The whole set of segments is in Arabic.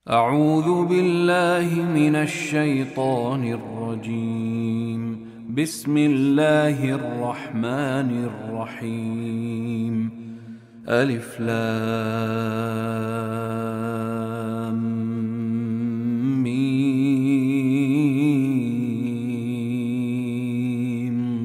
أعوذ بالله من الشيطان الرجيم. بسم الله الرحمن الرحيم. ألف لام ميم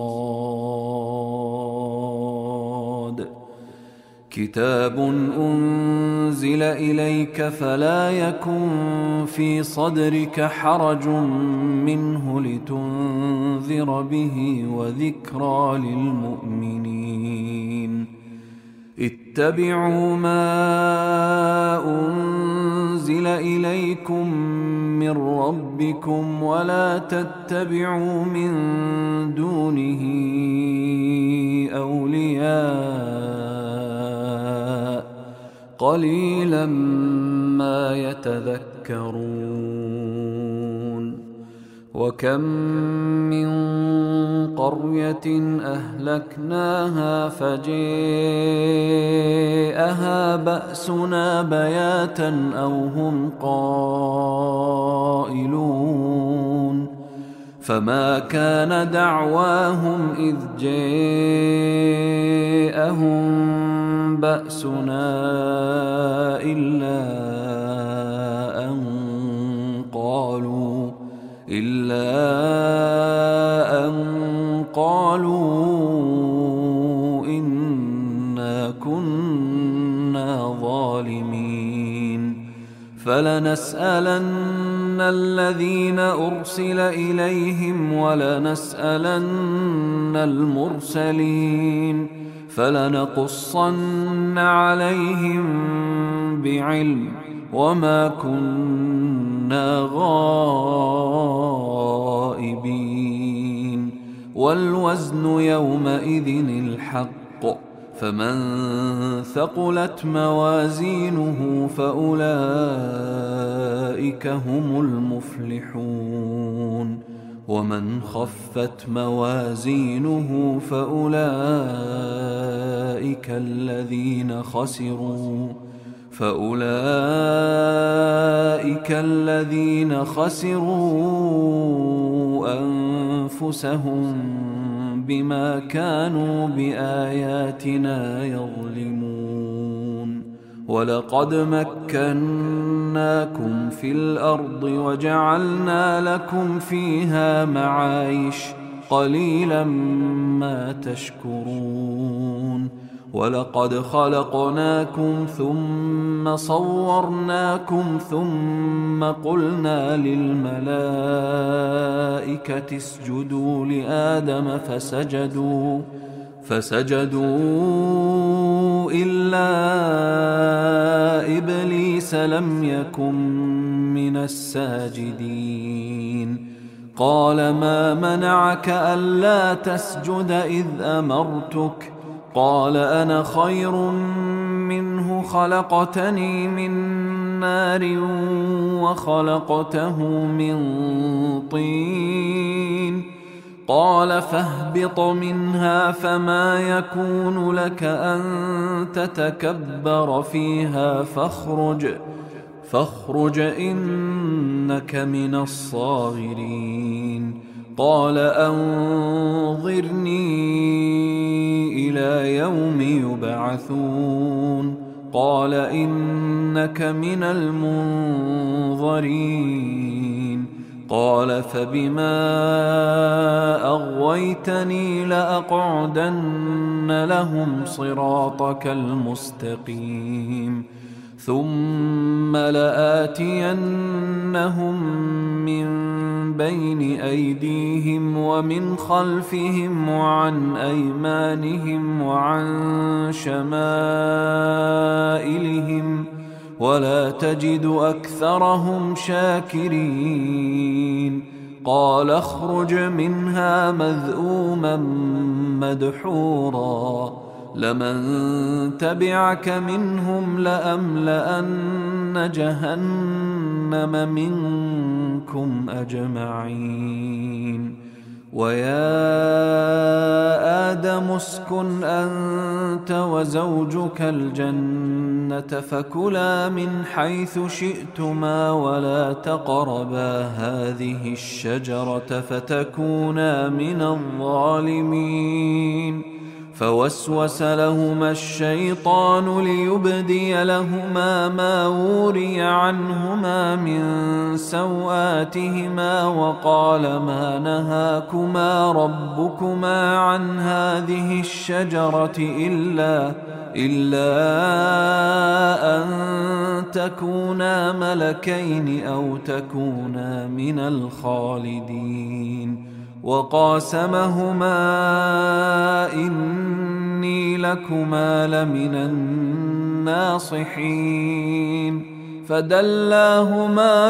صاد. كتاب أنزل إليك فلا يكن في صدرك حرج منه لتنذر به وذكرى للمؤمنين. اتبعوا ما أنزل إليكم من ربكم ولا تتبعوا من دونه أولياء قليلا ما يتذكرون. وكم من قرية أهلكناها فجاءها بأسنا بياتا أو هم قائلون. فما كان دعواهم إذ جاءهم بأسنا إلا أن قالوا إنا كنا ظالمين. فلنسألن الذين أرسل إليهم ولنسألن المرسلين فلنقصن عليهم بعلم وما كنا غائبين. والوزن يومئذ الحق فمن ثقلت موازينه فأولئك هم المفلحون. ومن خفت موازينه فأولئك الذين خسروا أنفسهم بما كانوا بآياتنا يظلمون. ولقد مكناكم في الأرض وجعلنا لكم فيها معايش قليلا ما تشكرون. ولقد خلقناكم ثم صورناكم ثم قلنا للملائكة اسجدوا لآدم فسجدوا إلا إبليس لم يكن من الساجدين. قال ما منعك ألا تسجد إذ أمرتك؟ قال أنا خير منه خلقتني من نار وخلقته من طين. قال فاهبط منها فما يكون لك أن تتكبر فيها فاخرج إنك من الصاغرين. قال أنظرني إلى يوم يبعثون. قال إنك من المنظرين. قال فبما أغويتني لأقعدن لهم صراطك المستقيم ثم لآتينهم من بين أيديهم ومن خلفهم وعن أيمانهم وعن شمائلهم ولا تجد أكثرهم شاكرين. قال اخرج منها مذءوما مدحورا لمن تبعك منهم لأملأن جهنم منكم أجمعين. ويا آدم اسكن أنت وزوجك الجنة فكلا من حيث شئتما ولا تقربا هذه الشجرة فتكونا من الظالمين. فوسوس لهما الشيطان ليبدي لهما ما وري عنهما من سوآتهما وقال ما نهاكما ربكما عن هذه الشجرة إلا أن تكونا ملكين أو تكونا من الخالدين. وقاسمهما إني لكما لمن الناصحين. فدلاهما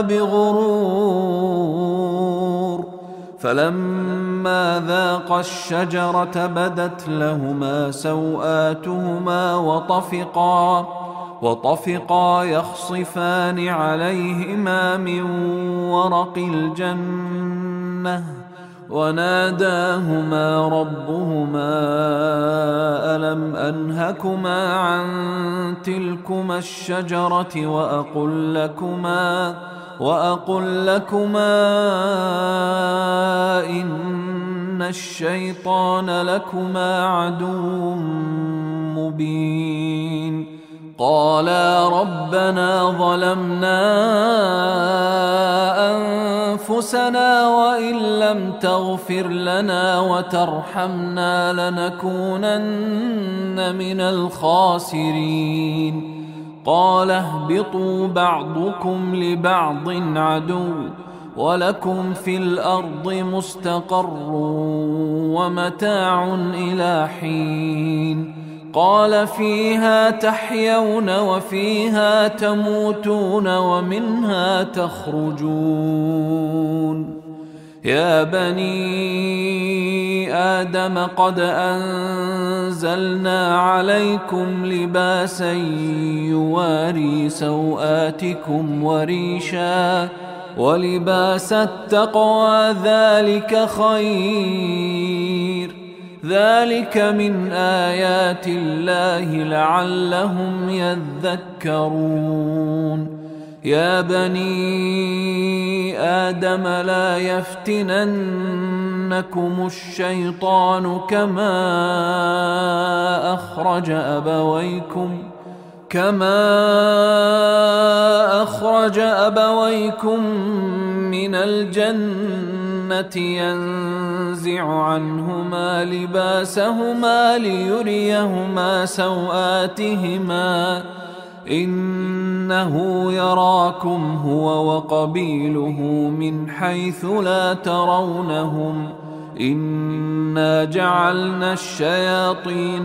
بغرور فلما ذاقا الشجرة بدت لهما سوآتهما وطفقا يخصفان عليهما من ورق الجنة وناداهما ربهما ألم أنهكما عن تلكما الشجرة وأقل لكما إن الشيطان لكما عدو مبين. قالا ربنا ظلمنا أنفسنا وإن لم تغفر لنا وترحمنا لنكونن من الخاسرين. قال اهبطوا بعضكم لبعض عدو ولكم في الأرض مستقر ومتاع إلى حين. قال فيها تحيون وفيها تموتون ومنها تخرجون. يا بني آدم قد أنزلنا عليكم لباسا يواري سوآتكم وريشا ولباس التقوى ذلك خير. ذلك من آيات الله لعلهم يذكرون. يا بني آدم لا يفتننكم الشيطان كما أخرج أبويكم من الجنة ينزع عنهما لباسهما ليريهما سوآتهما إنه يراكم هو وقبيله من حيث لا ترونهم إنا جعلنا الشياطين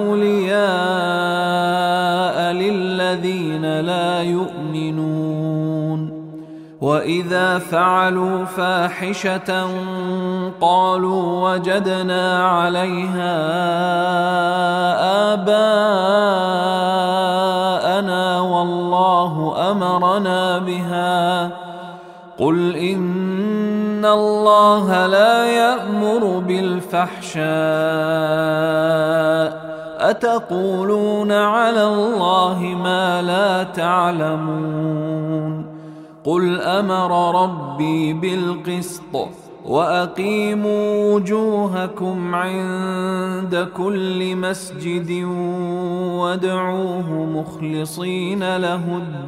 أولياء للذين لا يؤمنون. وإذا فعلوا فاحشة قالوا وجدنا عليها آباءنا والله أمرنا بها. قل إن الله لا يأمر بالفحشاء أتقولون على الله ما لا تعلمون. قل أمر ربي بالقسط وأقيموا وجوهكم عند كل مسجد وادعوه مخلصين له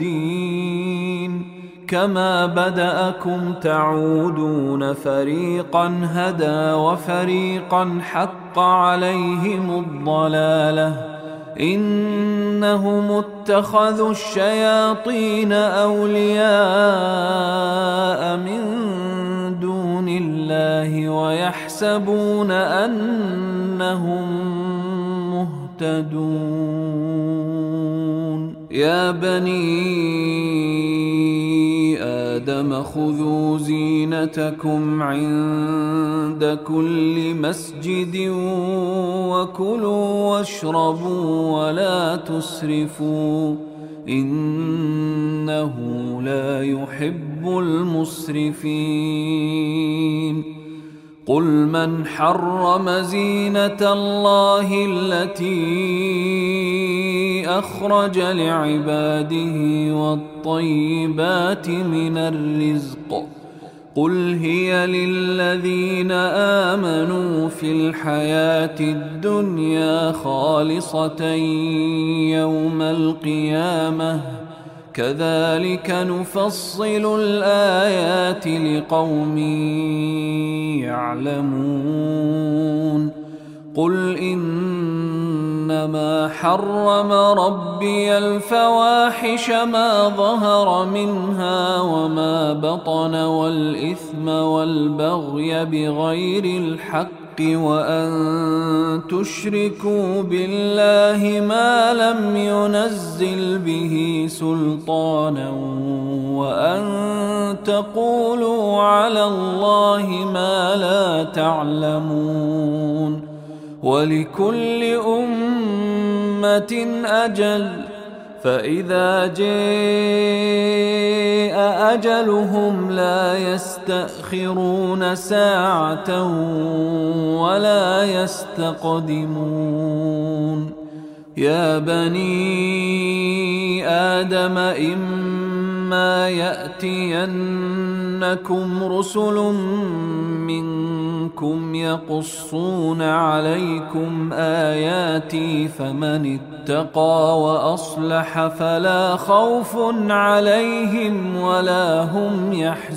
الدين كما بدأكم تعودون. فريقا هدى وفريقا حق عليهم الضلالة إنهم اتخذوا الشياطين أولياء من دون الله ويحسبون أنهم مهتدون. يا بني آدم خذوا زينتكم عند كل مسجد وكلوا واشربوا ولا تسرفوا إنه لا يحب المسرفين. قل من حرم زينة الله التي أخرج لعباده والطيبات من الرزق قل هي للذين آمنوا في الحياة الدنيا خالصة يوم القيامة كذلك نفصل الآيات لقوم يعلمون قل إنما حرم ربي الفواحش ما ظهر منها وما بطن والإثم والبغي بغير الحق وأن تشركوا بالله ما لم ينزل به سلطانا وأن تقولوا على الله ما لا تعلمون ولكل أمة أجل فإذا جاء أجلهم لا يستأخرون ساعة ولا يستقدمون يا بني آدم إما يأتينكم رسل منكم يقصون عليكم آياتي فمن اتقى وأصلح فلا خوف عليهم ولا هم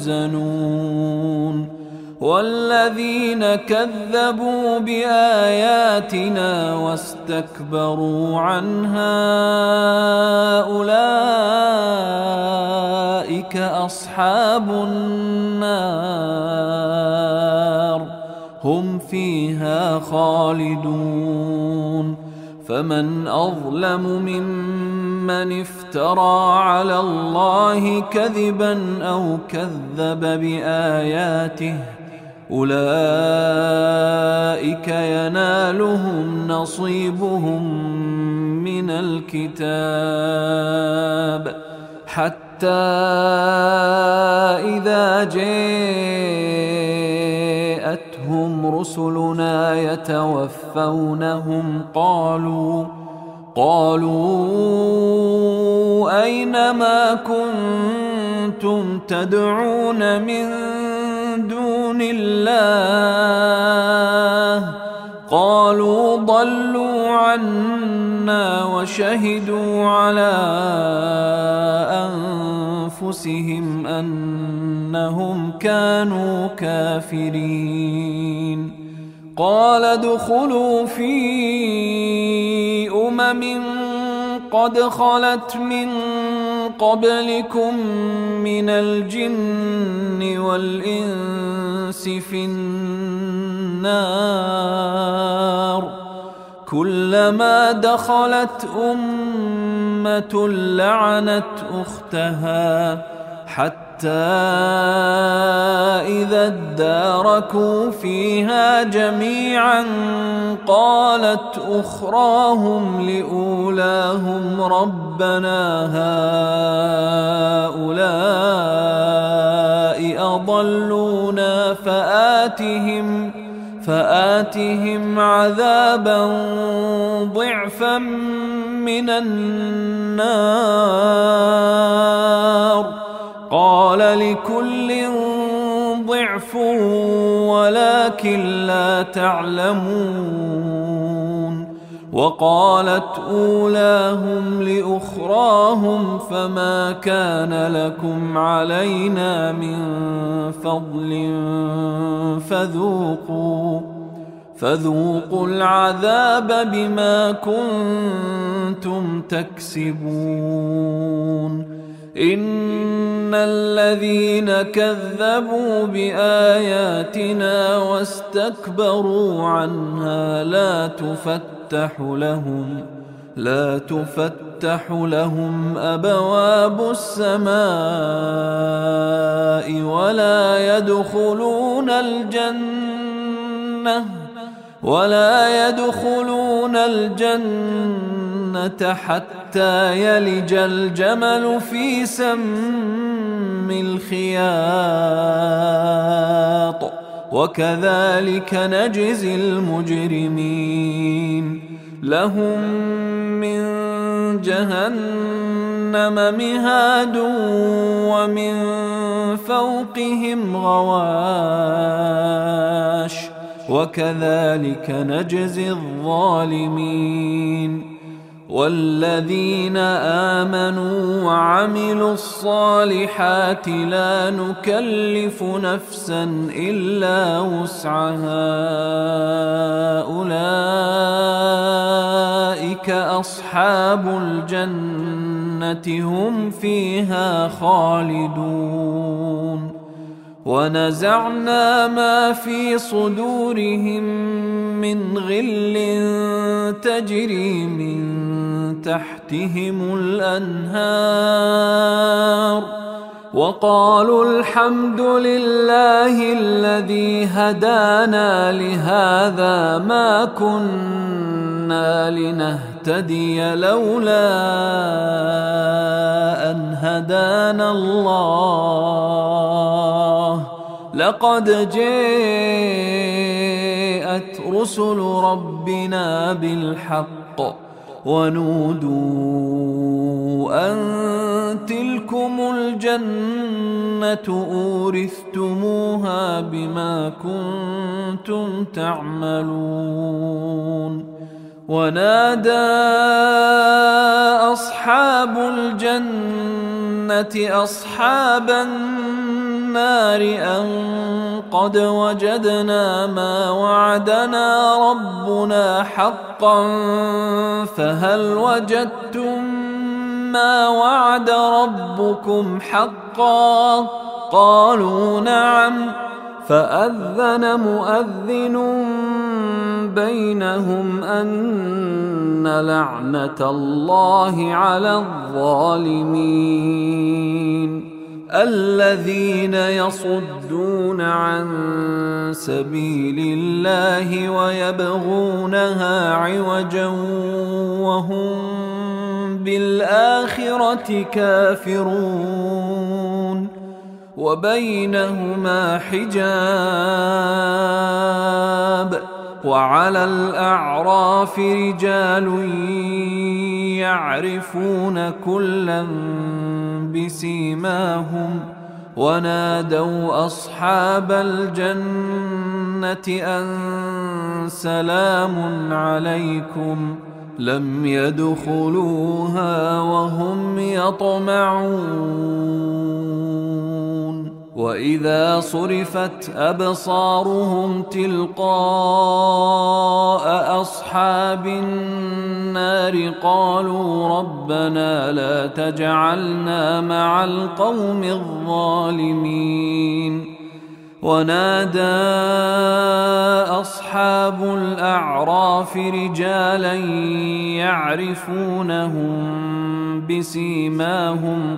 يحزنون والذين كذبوا بآياتنا واستكبروا عنها أولئك أصحاب النار هم فيها خالدون فمن أظلم ممن افترى على الله كذبا أو كذب بآياته أولئك ينالهم نصيبهم من الكتاب حتى إذا جاءتهم رسلنا يتوفونهم قالوا أين ما كنتم تدعون من دون الله قالوا ضلوا عنا وشهدوا على أنفسهم أنهم كانوا كافرين قال ادخلوا في قد خلت من قبلكم من الجن والإنس في النار كلما دخلت أمة لعنت أختها حتى إذا اداركوا فيها جميعا قالت أخراهم لأولاهم ربنا هؤلاء أضلونا فآتهم عذابا ضعفا من النار قال لكل ضعف ولكن لا تعلمون وقالت أولاهم لأخراهم فما كان لكم علينا من فضل فذوقوا العذاب بما كنتم تكسبون إن الذين كذبوا بآياتنا واستكبروا عنها لا تفتح لهم أبواب السماء ولا يدخلون الجنة حتى يلج الجمل في سم الخياط وكذلك نجزي المجرمين لهم من جهنم مهاد ومن فوقهم غواش وكذلك نجزي الظالمين والذين آمنوا وعملوا الصالحات لا نكلف نفسا إلا وسعها أولئك أصحاب الجنة هم فيها خالدون ونزعنا ما في صدورهم من غل تجري من تحتهم الأنهار وقالوا الحمد لله الذي هدانا لهذا ما كنا لنهتدي لولا أن هدانا الله لقد جاءت رسل ربنا بالحق ونودوا أن تلكم الجنة أورثتموها بما كنتم تعملون ونادى أصحاب الجنة أصحاب النار أن قد وجدنا ما وعدنا ربنا حقا فهل وجدتم ما وعد ربكم حقا قالوا نعم فأذن مؤذن بينهم أن لعنة الله على الظالمين الذين يصدون عن سبيل الله ويبغونها عوجا وهم بالآخرة كافرون وبينهما حجاب وعلى الأعراف رجال يعرفون كلا بسيماهم ونادوا أصحاب الجنة أن سلام عليكم لم يدخلوها وهم يطمعون وإذا صرفت أبصارهم تلقاء أصحاب النار قالوا ربنا لا تجعلنا مع القوم الظالمين ونادى أصحاب الأعراف رجالا يعرفونهم بسيماهم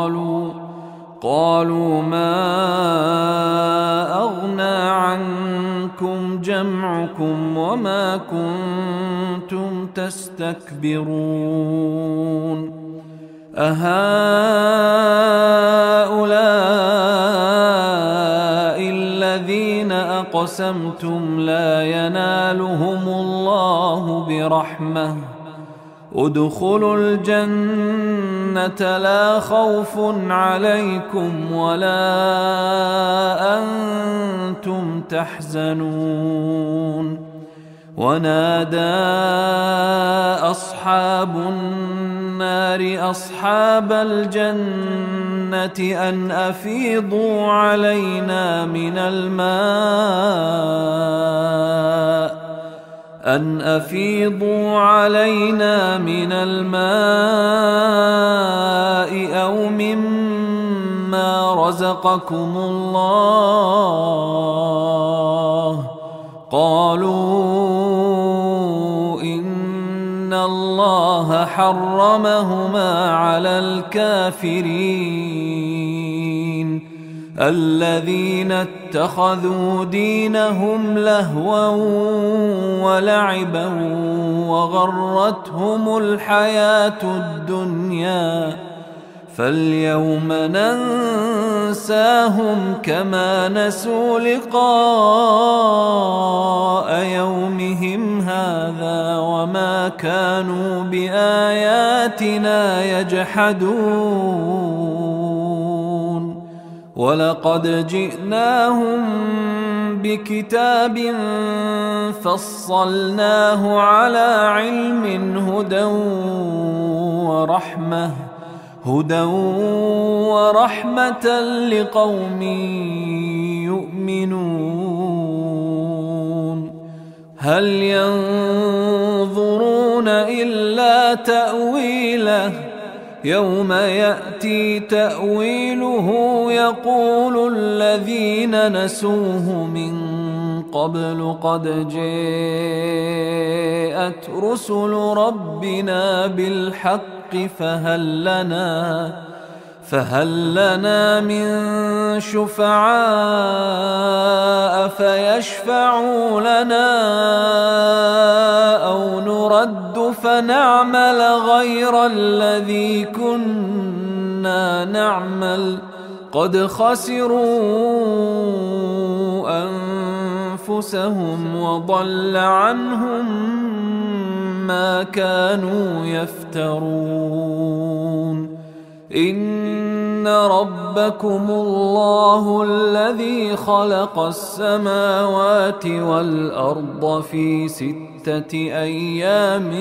قالوا ما أغنى عنكم جمعكم وما كنتم تستكبرون أهؤلاء الذين أقسمتم لا ينالهم الله برحمة ادخلوا الجنة لا خوف عليكم ولا أنتم تحزنون ونادى أصحاب النار أصحاب الجنة أن أفيضوا علينا من الماء أو مما رزقكم الله قالوا إن الله حرمهما على الكافرين الذين اتخذوا دينهم لهوا ولعبا وغرتهم الحياة الدنيا فاليوم ننساهم كما نسوا لقاء يومهم هذا وما كانوا بآياتنا يجحدون ولقد جئناهم بكتاب فصلناه على علم هدى ورحمة لقوم يؤمنون هل ينظرون إلا تأويله يوم يأتي تأويله يقول الذين نسوه من قبل قد جاءت رسل ربنا بالحق فهل لنا من شفعاء فيشفعوا لنا أو نرد فنعمل غير الذي كنا نعمل قد خسروا أنفسهم وضل عنهم ما كانوا يفترون إن ربكم الله الذي خلق السماوات والأرض في 6 أيام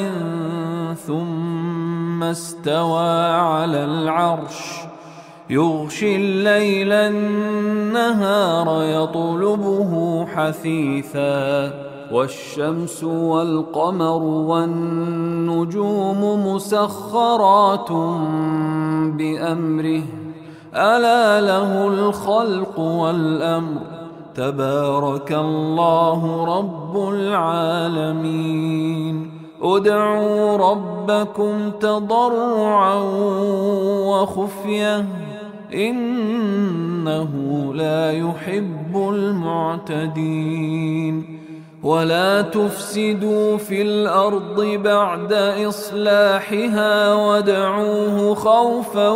ثم استوى على العرش يغشي الليل النهار يطلبه حثيثا والشمس والقمر والنجوم مسخرات بأمره ألا له الخلق والأمر تبارك الله رب العالمين ادعوا ربكم تضرعا وخفية إنه لا يحب المعتدين ولا تفسدوا في الأرض بعد إصلاحها وادعوه خوفا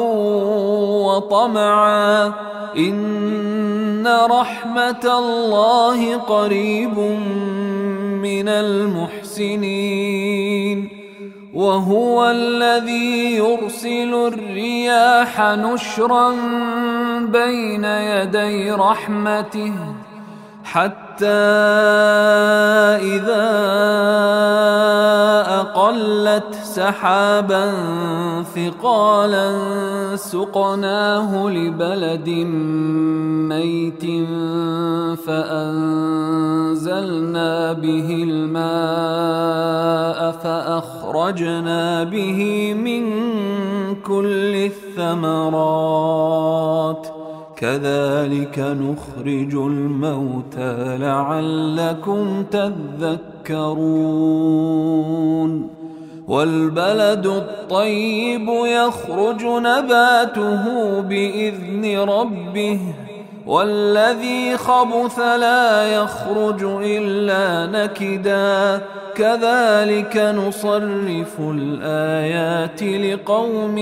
وطمعا إن رحمة الله قريب من المحسنين وهو الذي يرسل الرياح نشرا بين يدي رحمته حتى إذا أقلت سحابا ثقالا سقناه لبلد ميت فأنزلنا به الماء فأخرجنا به من كل الثمرات كذلك نخرج الموتى لعلكم تذكرون والبلد الطيب يخرج نباته بإذن ربه والذي خبث لا يخرج إلا نكدا كذلك نصرف الآيات لقوم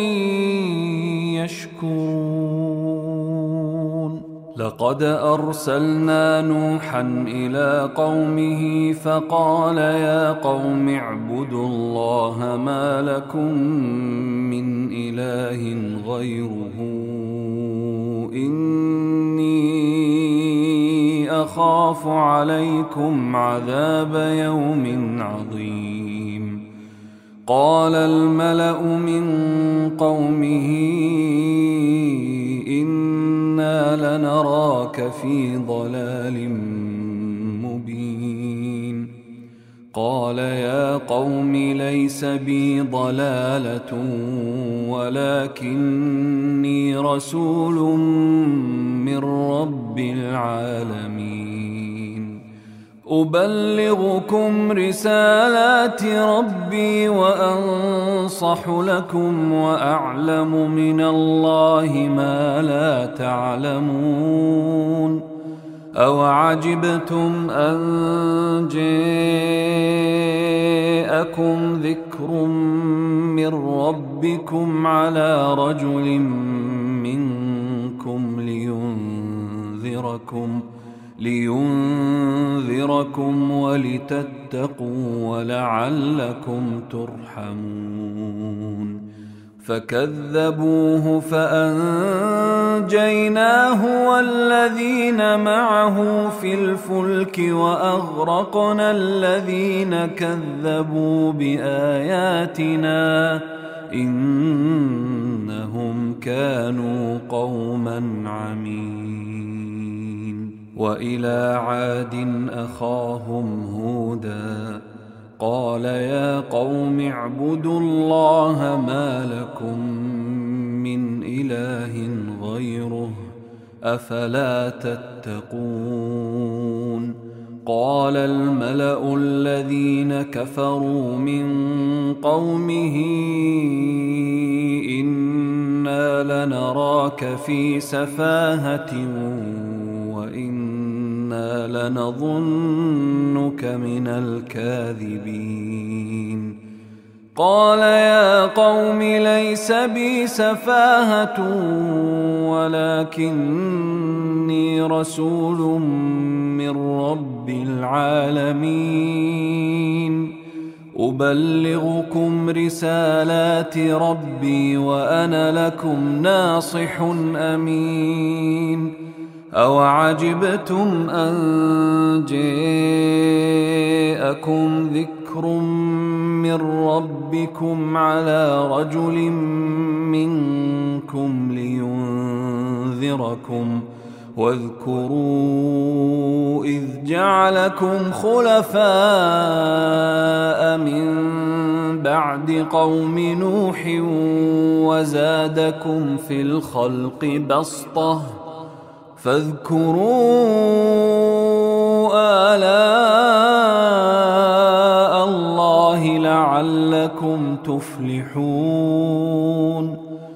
يشكرون لقد أرسلنا نوحا إلى قومه فقال يا قوم اعبدوا الله ما لكم من إله غيره إني أخاف عليكم عذاب يوم عظيم قال الملأ من قومه إنا لنراك في ضلال مبين قال يا قوم ليس بي ضلالة ولكني رسول من رب العالمين أبلغكم رسالات ربي وأنصح لكم وأعلم من الله ما لا تعلمون أوعجبتم أن جاءكم ذكر من ربكم على رجل منكم لينذركم لينذركم ولتتقوا ولعلكم ترحمون. فكذبوه فأنجيناه والذين معه في الفلك وأغرقنا الذين كذبوا بآياتنا إنهم كانوا قوما عمين. وإلى عاد أخاهم هودا قال يا قوم اعبدوا الله ما لكم من إله غيره أفلا تتقون. قال الملأ الذين كفروا من قومه إنا لنراك في سفاهة وإنا لنظنك من الكاذبين. قال يا قوم ليس بي سفاهة ولكني رسول من رب العالمين أبلغكم رسالات ربي وأنا لكم ناصح أمين. أوعجبتم أن جاءكم ذكر من ربكم على رجل منكم لينذركم واذكروا إذ جعلكم خلفاء من بعد قوم نوح وزادكم في الخلق بسطة فاذكروا آلاء الله لعلكم تفلحون.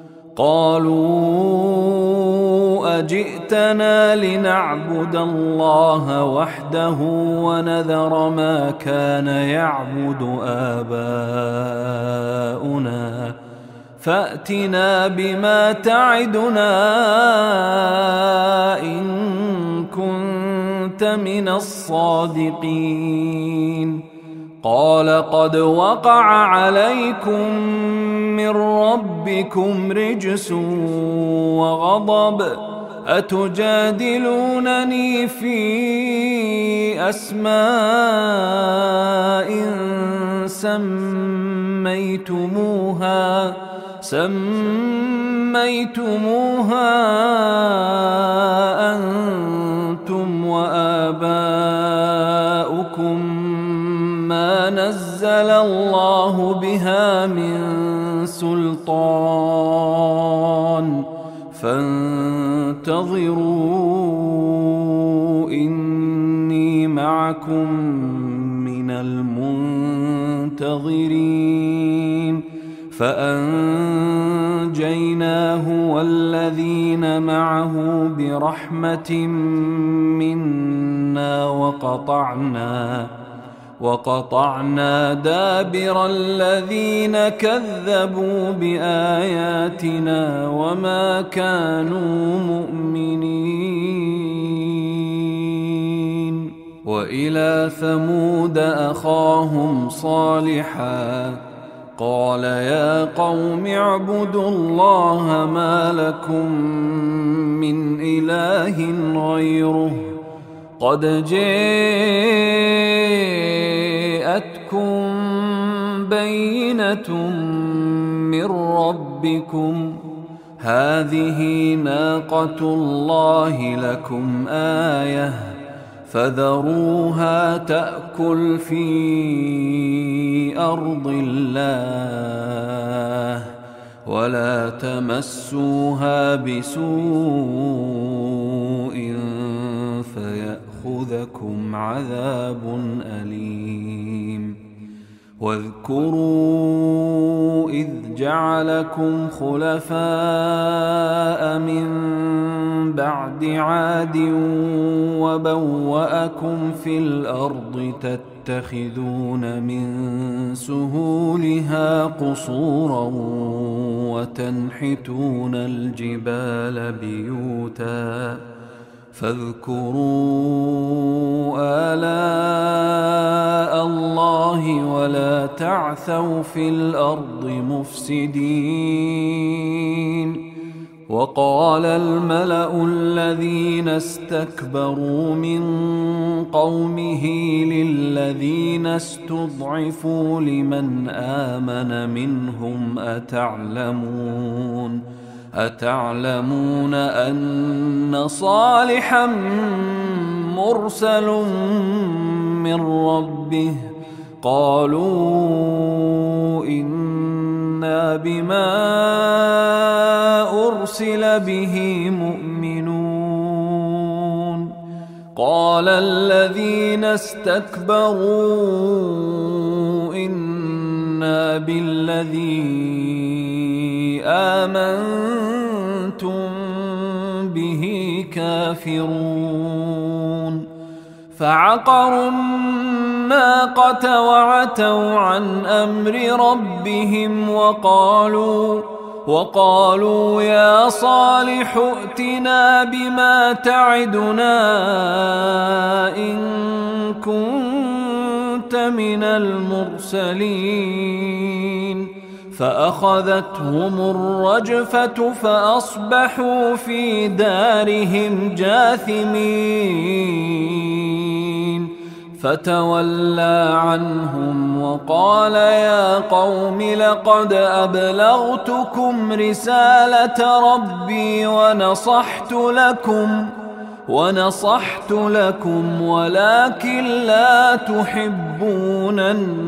قالوا أجئتنا لنعبد الله وحده ونذر ما كان يعبد آباؤنا فأتنا بما تعدنا إن كنت من الصادقين. قال قد وقع عليكم من ربكم رجس وغضب أتجادلونني في أسماء سميتموها أنتم وآباؤكم ما نزل الله بها من سلطان فانتظروا إني معكم من المنتظرين. فأنجيناه والذين معه برحمة منا وقطعنا دابر الذين كذبوا بآياتنا وما كانوا مؤمنين. وإلى ثمود أخاهم صالحا قال يا قوم اعبدوا الله ما لكم من إله غيره قد جاءتكم بينة من ربكم هذه ناقة الله لكم آية فذروها تأكل في أرض الله ولا تمسوها بسوء فيأخذكم عذاب أليم. واذكروا إذ جعلكم خلفاء من بعد عاد وبوأكم في الأرض تتخذون من سهولها قصورا وتنحتون الجبال بيوتا فاذكروا آلاء الله ولا تعثوا في الأرض مفسدين. وقال الملأ الذين استكبروا من قومه للذين استضعفوا لمن آمن منهم أتعلمون أن صالحا مرسل من ربه؟ قالوا إنا بما أرسل به مؤمنون. قال الذين استكبروا إنا بالذي آمنتم به كافرون. فعقروا الناقة وعتوا عن أمر ربهم وقالوا يا صالح ائتنا بما تعدنا إن كنت من المرسلين. فأخذتهم الرجفة فأصبحوا في دارهم جاثمين. فتولى عنهم وقال يا قوم لقد أبلغتكم رسالة ربي ونصحت لكم ولكن لا تحبون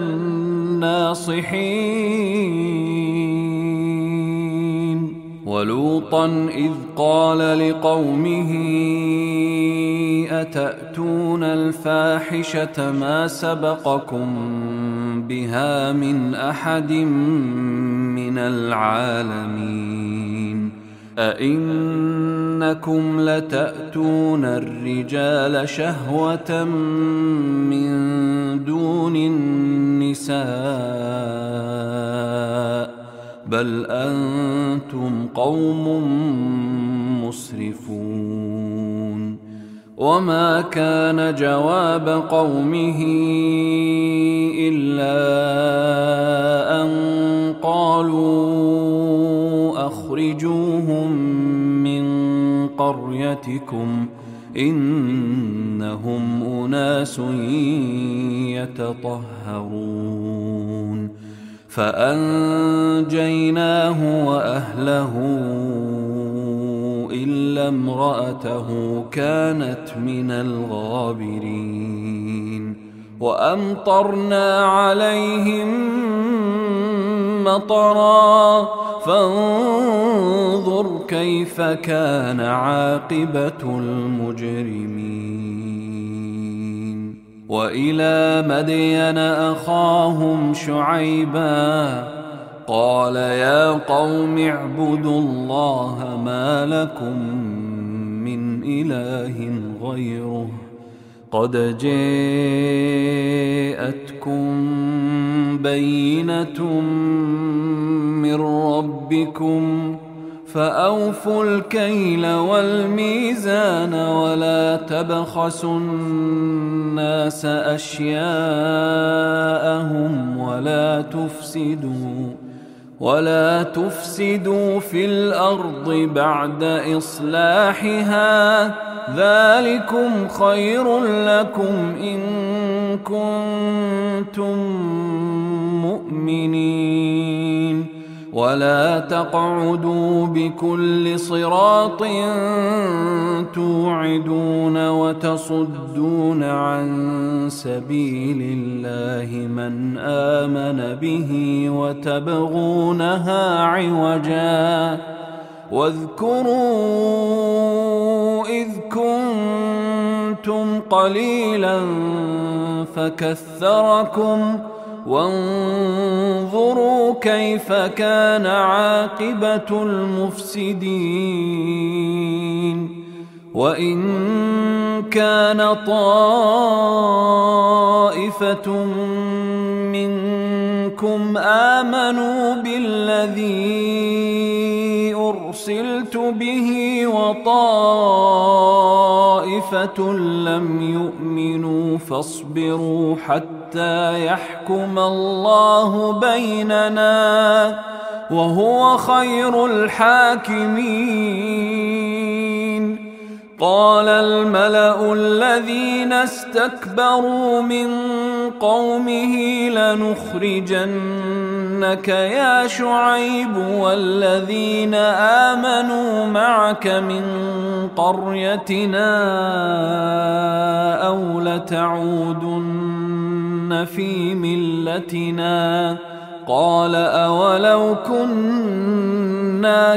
الناصحين. ولوطا إذ قال لقومه أتأتون الفاحشة ما سبقكم بها من أحد من العالمين أئنكم لتأتون الرجال شهوة من دون النساء بل أنتم قوم مسرفون. وما كان جواب قومه إلا أن قالوا أخرجوهم من قريتكم إنهم أناس يتطهرون. فأنجيناه وأهله إلا امرأته كانت من الغابرين. وأمطرنا عليهم مطرا فانظر كيف كان عاقبة المجرمين. وإلى مدين أخاهم شعيبا قال يا قوم اعبدوا الله ما لكم من إله غيره قد جاءتكم بينة من ربكم فأوفوا الكيل والميزان ولا تبخسوا الناس أشياءهم ولا تفسدوا في الأرض بعد إصلاحها ذلكم خير لكم إن كنتم مؤمنين. ولا تقعدوا بكل صراط توعدون وتصدون عن سبيل الله من آمن به وتبغونها عوجا واذكروا إذ كنتم قليلا فكثركم وانظروا كيف كان عاقبة المفسدين. وإن كان طائفة منكم آمنوا بالذي أرسلت به وطائفة طائفة لم يؤمنوا فاصبروا حتى يحكم الله بيننا وهو خير الحاكمين. قال الملأ الذين استكبروا من قومه لنخرجنك يا شعيب والذين آمنوا معك من قريتنا أو لتعودن في ملتنا. قال أولو كنا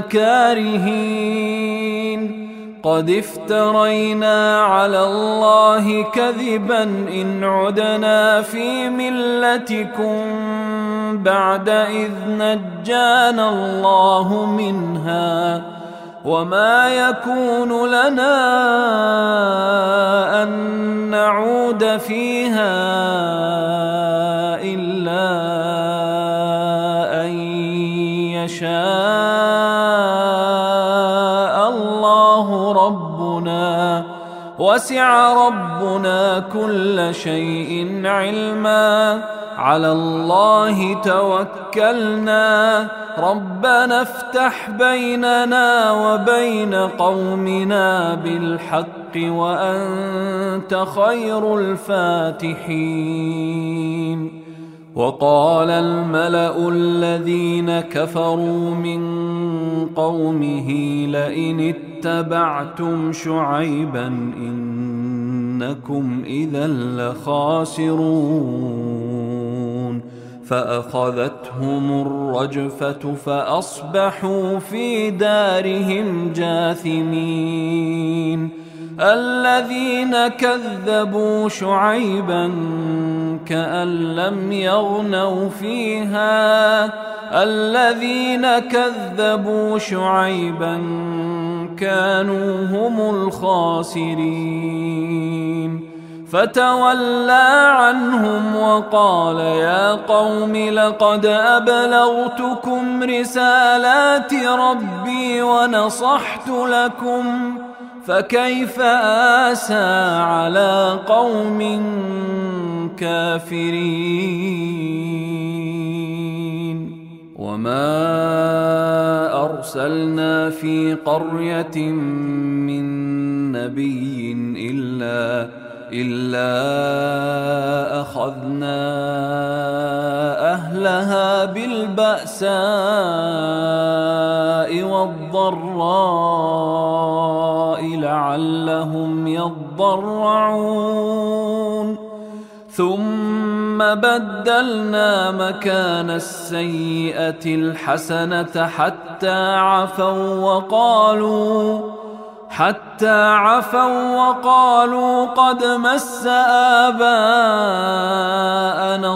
كارهين قد افترينا على الله كذبا إن عدنا في ملتكم بعد إذ نجانا الله منها وما يكون لنا أن نعود فيها إلا أن يشاء الله ربنا وسع ربنا كل شيء علما على الله توكلنا ربنا افتح بيننا وبين قومنا بالحق وأنت خير الفاتحين. وقال الملأ الذين كفروا من قومه لئن اتبعتم شعيبا إنكم إذا لخاسرون فأخذتهم الرجفة فأصبحوا في دارهم جاثمين. الذين كذبوا شعيبا كأن لم يغنوا فيها الذين كذبوا شعيبا كانوا هم الخاسرين. فتولى عنهم وقال يا قوم لقد أبلغتكم رسالات ربي ونصحت لكم فكيف آسى على قوم كافرين. وما أرسلنا في قرية من نبي إلا أخذنا أهلها بالبأساء والضراء لعلهم يضرعون ثم بدلنا مكان السيئة الحسنة حتى عفوا وقالوا قد مس آباءنا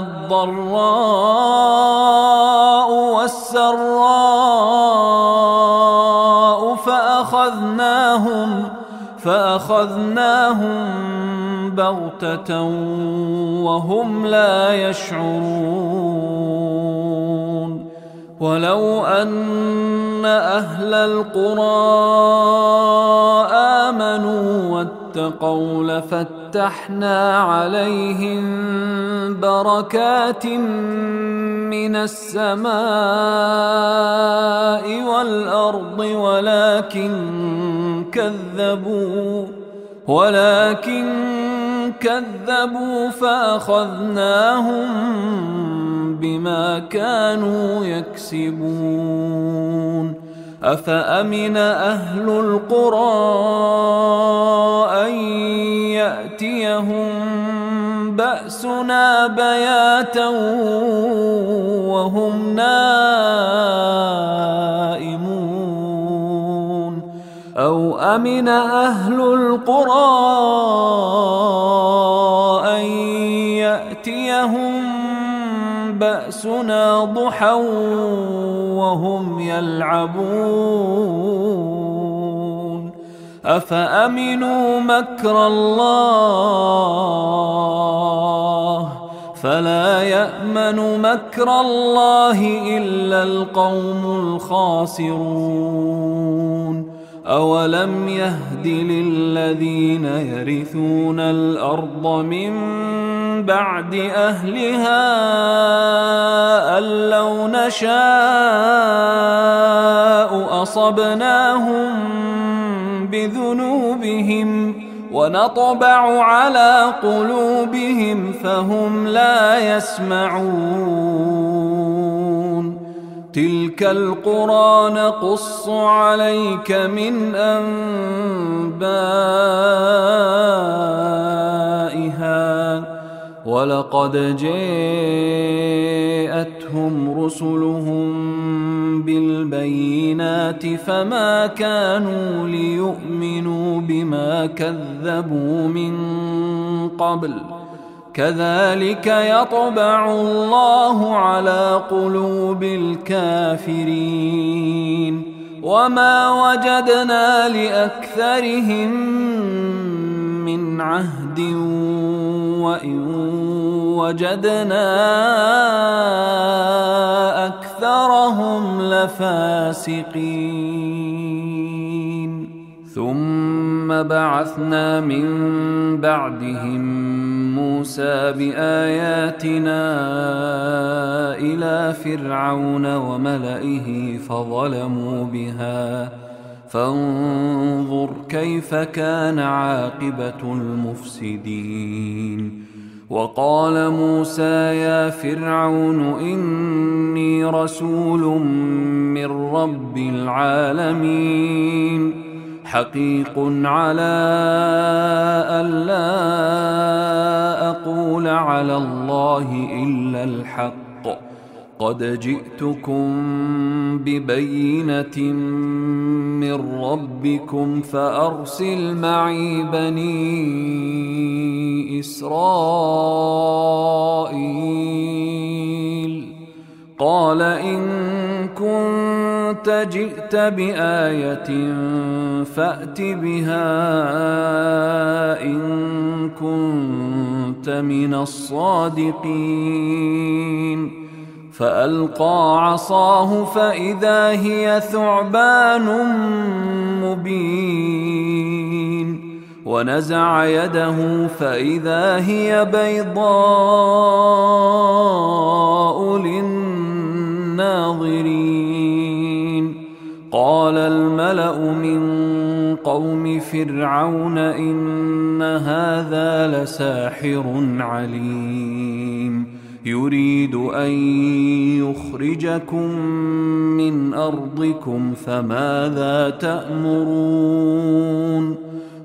الضراء والسراء فأخذناهم بغتة وهم لا يشعرون. ولو أن أهل القرى آمنوا واتقوا لفتحنا عليهم بركات من السماء والأرض ولكن كذبوا فأخذناهم بما كانوا يكسبون. أفأمن أهل القرى أن يأتيهم بأسنا بياتا وهم نائمون أو أمن أهل القرى أن يأتيهم بأسنا ضحى وهم يلعبون أفأمنوا مكر الله فلا يأمن مكر الله إلا القوم الخاسرون. أولم يهد للذين يرثون الأرض من بعد أهلها أن لو نشاء أصبناهم بذنوبهم ونطبع على قلوبهم فهم لا يسمعون تلك القرى نقص عليك من أنبائها ولقد جاءتهم رسلهم بالبينات فما كانوا ليؤمنوا بما كذبوا من قبل كذلك يطبع الله على قلوب الكافرين وما وجدنا لأكثرهم من عهد وإن وجدنا أكثرهم لفاسقين ثم بعثنا من بعدهم موسى بآياتنا إلى فرعون وملئه فظلموا بها فانظر كيف كان عاقبة المفسدين وقال موسى يا فرعون إني رسول من رب العالمين حقيق على ألا أقول على الله إلا الحق قد جئتكم ببينة من ربكم فأرسل معي بني إسرائيل قال إن كنت جئت بآية فأت بها إن كنت من الصادقين فألقى عصاه فإذا هي ثعبان مبين ونزع يده فإذا هي بيضاء للناظرين قال الملأ من قوم فرعون إن هذا لساحر عليم يريد أن يخرجكم من أرضكم فماذا تأمرون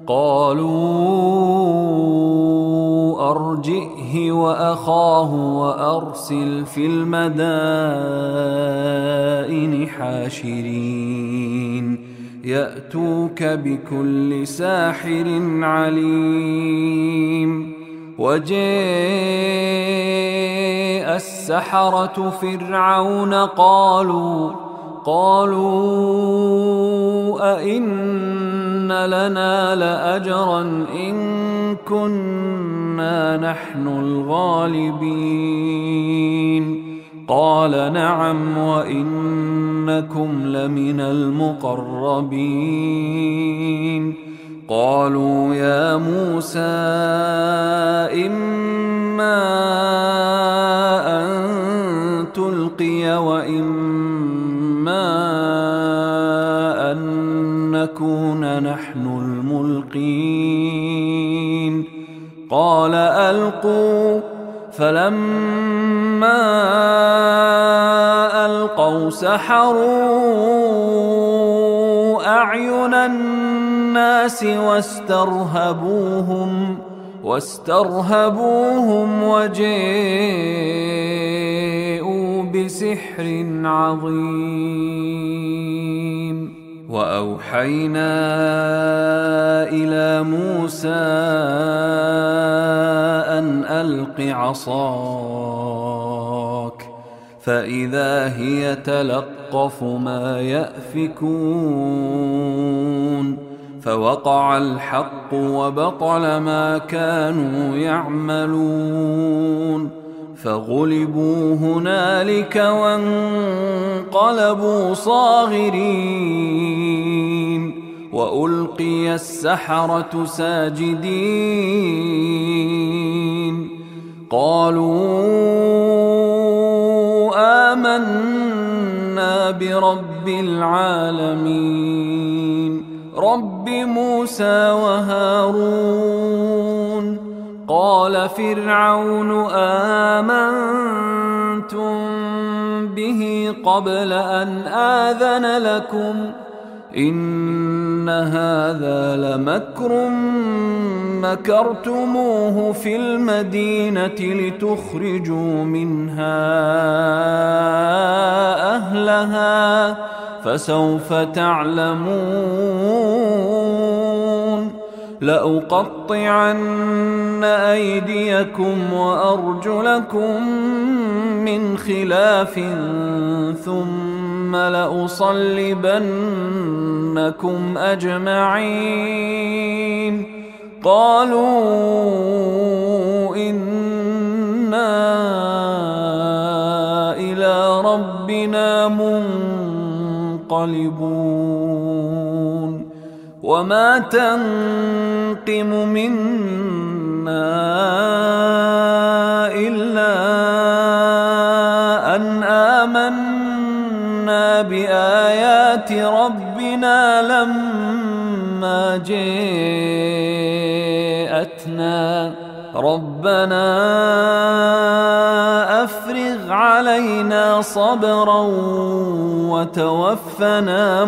قالوا أرجئه وأخاه وأرسل في المدائن حاشرين يأتوك بكل ساحر عليم وجاء السحرة فرعون قالوا أئن لنا لأجرا إن كنا نحن الغالبين قال نعم وإنكم لمن المقربين قالوا يا موسى إما أن تلقي وإما أن نكون نحن الملقين قال ألقوا فلما ألقوا سحروا أعين الناس واسترهبوهم وجاءوا بسحر عظيم وأوحينا إلى موسى أن ألق عصاك فإذا هي تلقف ما يأفكون فوقع الحق وبطل ما كانوا يعملون فغلبوا هنالك وانقلبوا صاغرين وألقي السحرة ساجدين قالوا آمنا برب العالمين رب موسى وهارون. قال فرعون آمنتم به قبل أن آذن لكم إن هذا لمكر مكرتموه في المدينة لتخرجوا منها أهلها فسوف تعلمون. لأقطعن أيديكم وأرجلكم من خلاف ثم لأصلبنكم أجمعين. قالوا إنا إلى ربنا منقلبون. وما تنقم منا إلا أن آمنا بآيات ربنا لما جاءتنا ربنا أفرغ علينا صبرا وتوفنا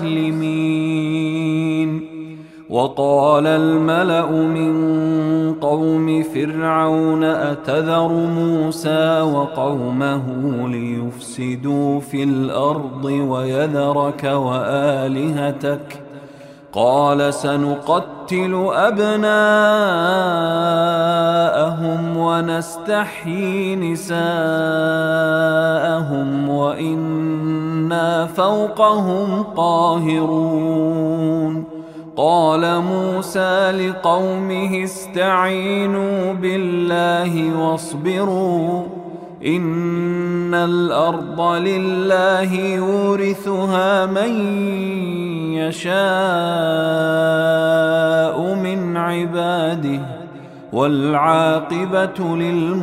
مسلمين. وقال الملأ من قوم فرعون أتذر موسى وقومه ليفسدوا في الأرض ويذرك وآلهتك قال سنقتل أبناءهم ونستحيي نساءهم وإنا فوقهم قاهرون. قال موسى لقومه استعينوا بالله واصبروا إن الأرض لله يورثها من يشاء من عباده والعاقبة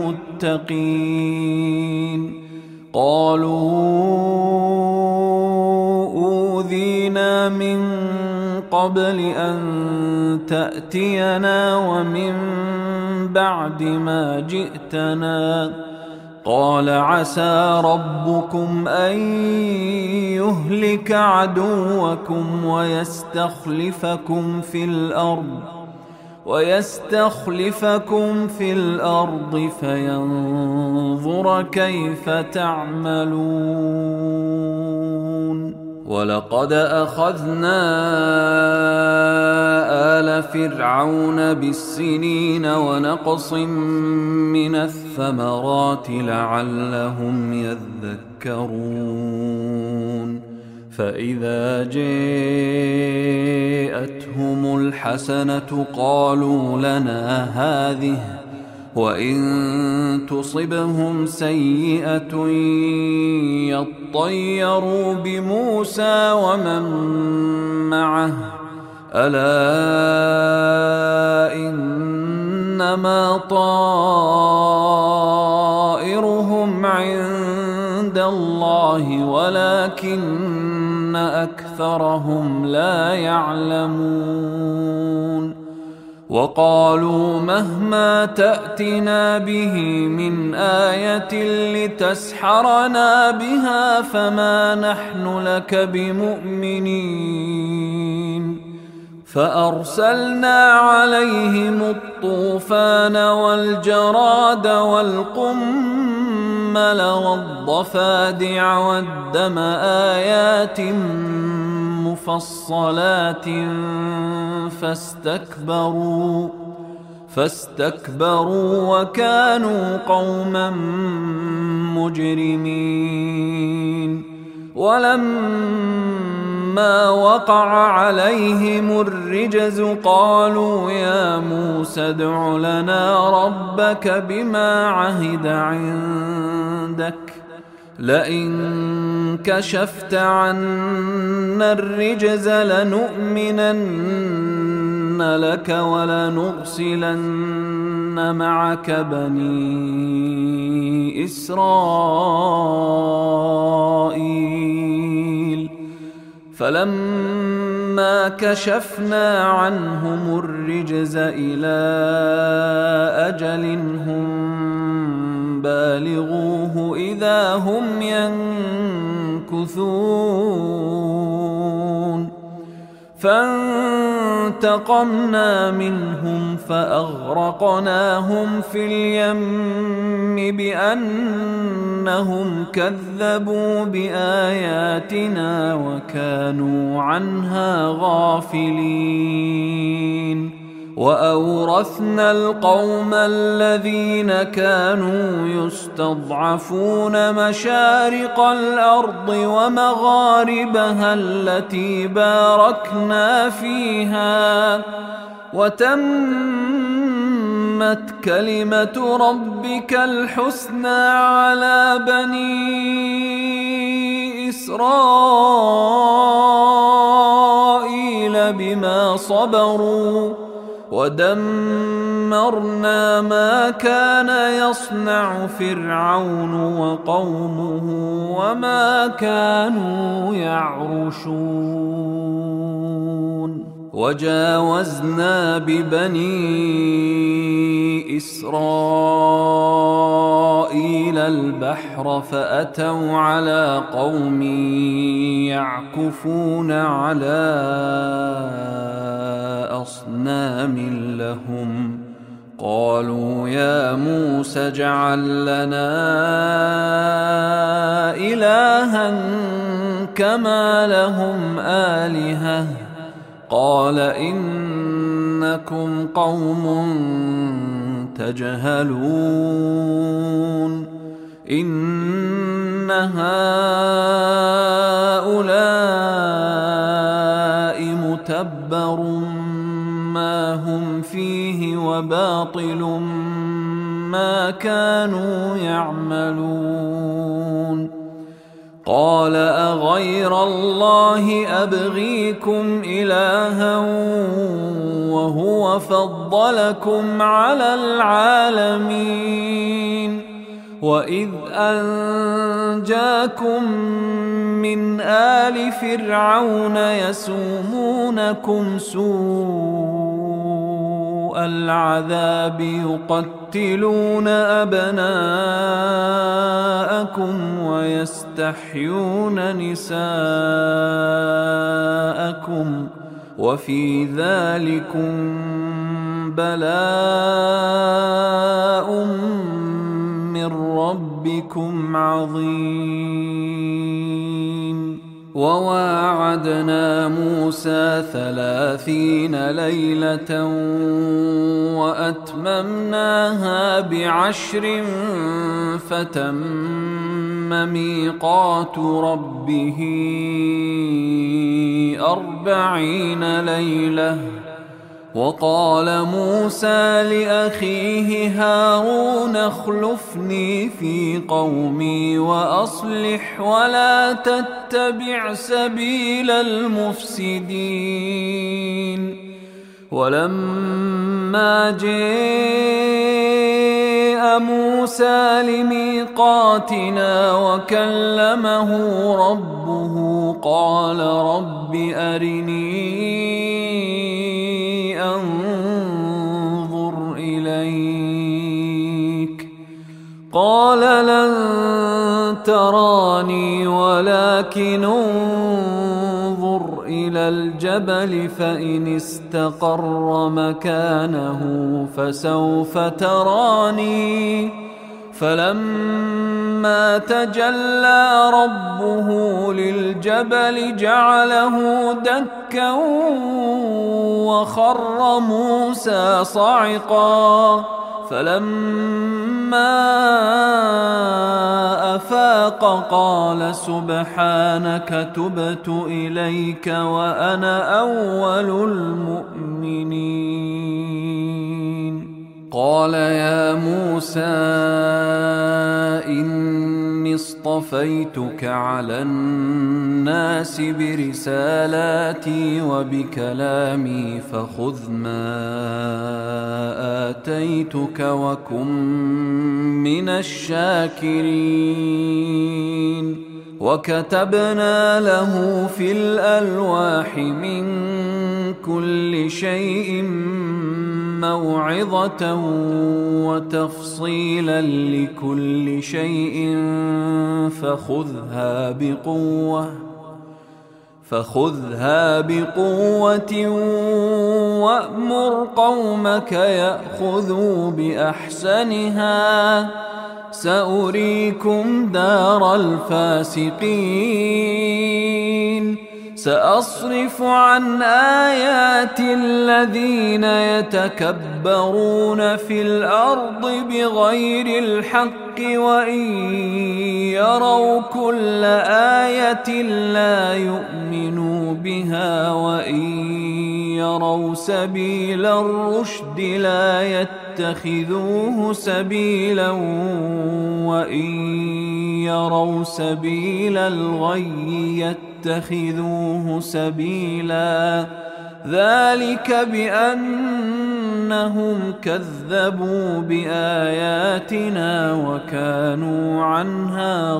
للمتقين. قالوا أوذينا من قبل أن تأتينا ومن بعد ما جئتنا قال عسى ربكم أن يهلك عدوكم ويستخلفكم في الأرض فينظر كيف تعملون. ولقد أخذنا آل فرعون بالسنين ونقص من الثمرات لعلهم يذكرون. فإذا جاءتهم الحسنة قالوا لنا هذه وإن تصبهم سيئة يطيروا بموسى ومن معه ألا إنما طائرهم عند الله ولكن أكثرهم لا يعلمون. وقالوا مهما تأتنا به من آية لتسحرنا بها فما نحن لك بمؤمنين. فأرسلنا عليهم الطوفان والجراد والقمل والضفادع والدم آيات مفصلات فاستكبروا وكانوا قوما مجرمين. ولما وقع عليهم الرجز قالوا يا موسى ادع لنا ربك بما عهد عندك لئن كشفت عنا الرجز لنؤمنن لك ولنرسلن معك بني إسرائيل فلما كشفنا عنهم الرجز إلى أجل هم بالغوه إذا هم ينكثون فانتقمنا منهم فأغرقناهم في اليم بأنهم كذبوا بآياتنا وكانوا عنها غافلين وأورثنا القوم الذين كانوا يستضعفون مشارق الأرض ومغاربها التي باركنا فيها وتمت كلمة ربك الحسنى على بني إسرائيل بما صبروا ودمرنا ما كان يصنع فرعون وقومه وما كانوا يعرشون وجاوزنا ببني إسرائيل البحر فأتوا على قوم يعكفون على أصنام لهم قالوا يا موسى اجعل لنا إلها كما لهم آلهة قال إنكم قوم تجهلون إن هؤلاء متبر ما هم فيه وباطل ما كانوا يعملون قال أغير الله أبغيكم إلها وهو فضلكم على العالمين وإذ أنجاكم من آل فرعون يسومونكم سوء العذاب يقتلون أبناءكم ويستحيون نساءكم وفي ذلكم بلاء من ربكم عظيم وواعدنا موسى 30 ليلة وأتممناها ب10 فتم ميقات ربه 40 ليلة وقال موسى لأخيه هارون اخلفني في قومي وأصلح ولا تتبع سبيل المفسدين ولما جاء موسى لميقاتنا وكلمه ربه قال رب أرني أنظر إليك قال لن تراني ولكن انظر إلى الجبل فإن استقر مكانه فسوف تراني فلما تجلى ربه للجبل جعله دكا وخر موسى صعقا فلما أفاق قال سبحانك تبت إليك وأنا أول المؤمنين قال يا موسى إني اصطفيتك اصطفيتك على الناس برسالاتي وبكلامي فخذ ما آتيتك وكن من الشاكرين. وكتبنا له في الألواح من كل شيء موعظة وتفصيلا لكل شيء فخذها بقوة وأمر قومك يأخذوا بأحسنها سأريكم دار الفاسقين. سأصرف عن آيات الذين يتكبرون في الأرض بغير الحق وإن يروا كل آية لا يؤمنوا بها وإن يروا سبيل الرشد لا يتخذوه سبيلا وإن يروا سبيل الغي يتخذوه سبيلا ذلك بأنهم كذبوا بآياتنا وكانوا عنها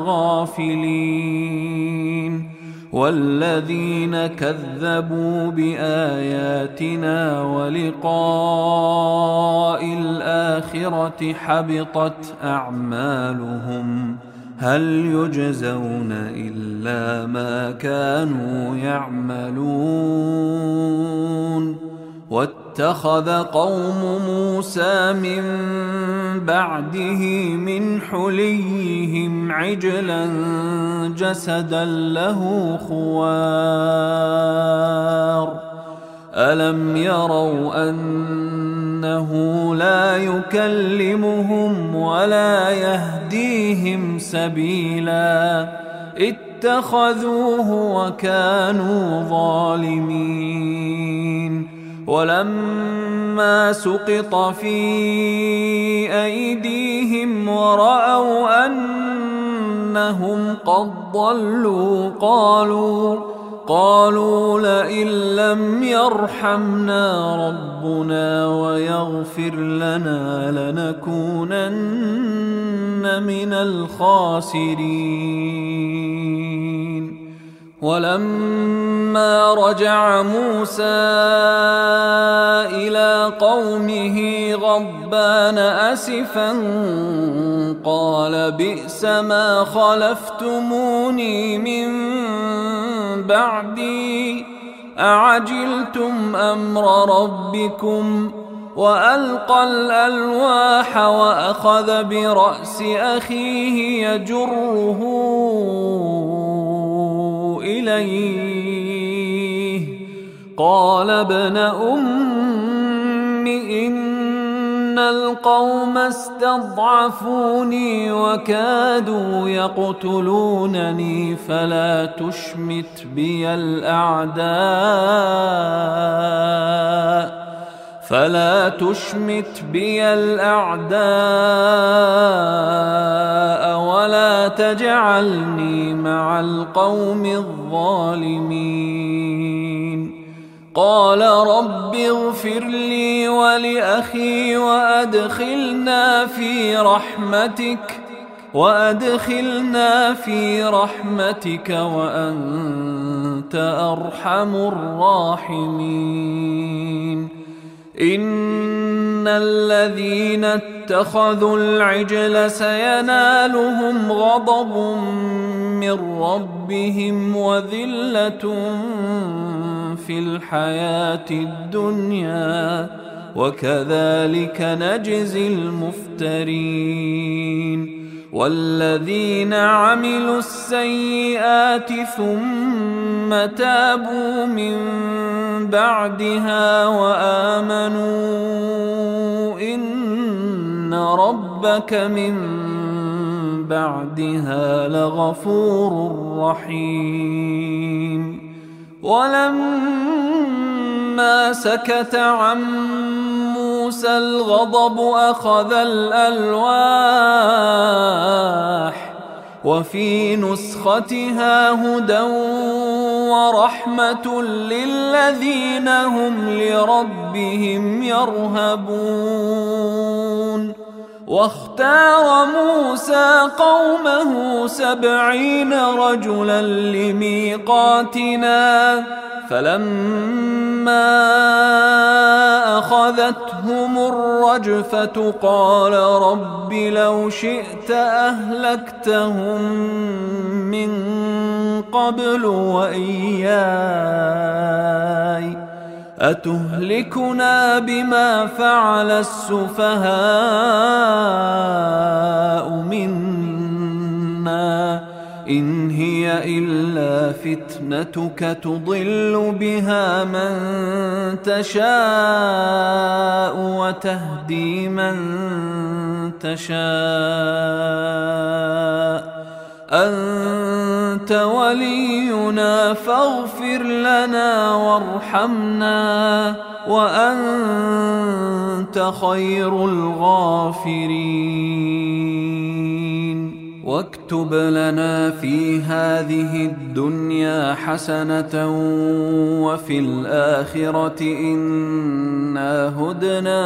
غافلين. والذين كذبوا بآياتنا ولقاء الآخرة حبطت أعمالهم هل يجزون إلا ما كانوا يعملون. واتخذ قوم موسى من بعده من حليهم عجلا جسدا له خوار ألم يروا أنه لا يكلمهم ولا يهديهم سبيلا اتخذوه وكانوا ظالمين. ولما سقط في أيديهم ورأوا أنهم قد ضلوا قالوا لئن لم يرحمنا ربنا ويغفر لنا لنكونن من الخاسرين. ولما رجع موسى إلى قومه غضبان أسفا قال بئس ما خلفتموني من بعدي أعجلتم أمر ربكم وألقى الألواح وأخذ برأس أخيه يجره إليه قال ابن أم إن القوم استضعفوني وكادوا يقتلونني فلا تشمت بي الأعداء ولا تجعلني مع القوم الظالمين. قال رب اغفر لي ولأخي وأدخلنا في رحمتك وأنت أرحم الراحمين. إن الذين اتخذوا العجل سينالهم غضب من ربهم وذلة في الحياة الدنيا وكذلك نجزي المفترين. والذين عملوا السيئات ثم تابوا من بعدها وآمنوا إن ربك من بعدها لغفور رحيم. ولما سكت عن موسى الغضب أخذ الألواح وفي نسختها هدى ورحمة للذين هم لربهم يرهبون. واختار موسى قومه 70 رجلا لميقاتنا، فلما أخذتهم الرجفة قال رب لو شئت أهلكتهم من قبل وإياي، أتهلكنا بما فعل السفهاء منا، إن هي إلا فتنتك تضل بها من تشاء وتهدي من تشاء، أنت ولينا فاغفر لنا وارحمنا وأنت خير الغافرين. واكتب لنا في هذه الدنيا حسنة وفي الآخرة إنا هدنا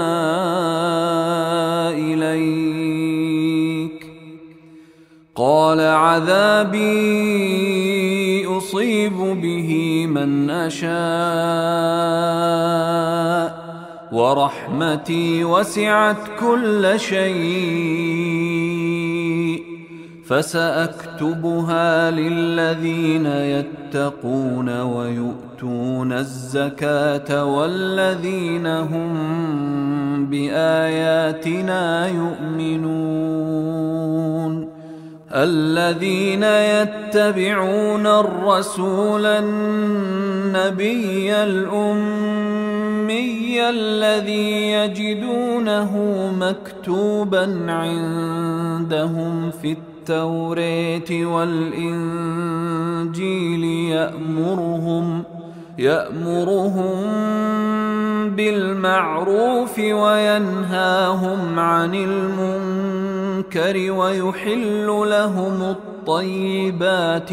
إليك. قال عذابي أصيب به من أشاء ورحمتي وسعت كل شيء، فسأكتبها للذين يتقون ويؤتون الزكاة والذين هم بآياتنا يؤمنون. الذين يتبعون الرسول النبي الأمي الذي يجدونه مكتوبا عندهم في التوراة والإنجيل يأمرهم بالمعروف وينهاهم عن المنكر ويحل لهم الطيبات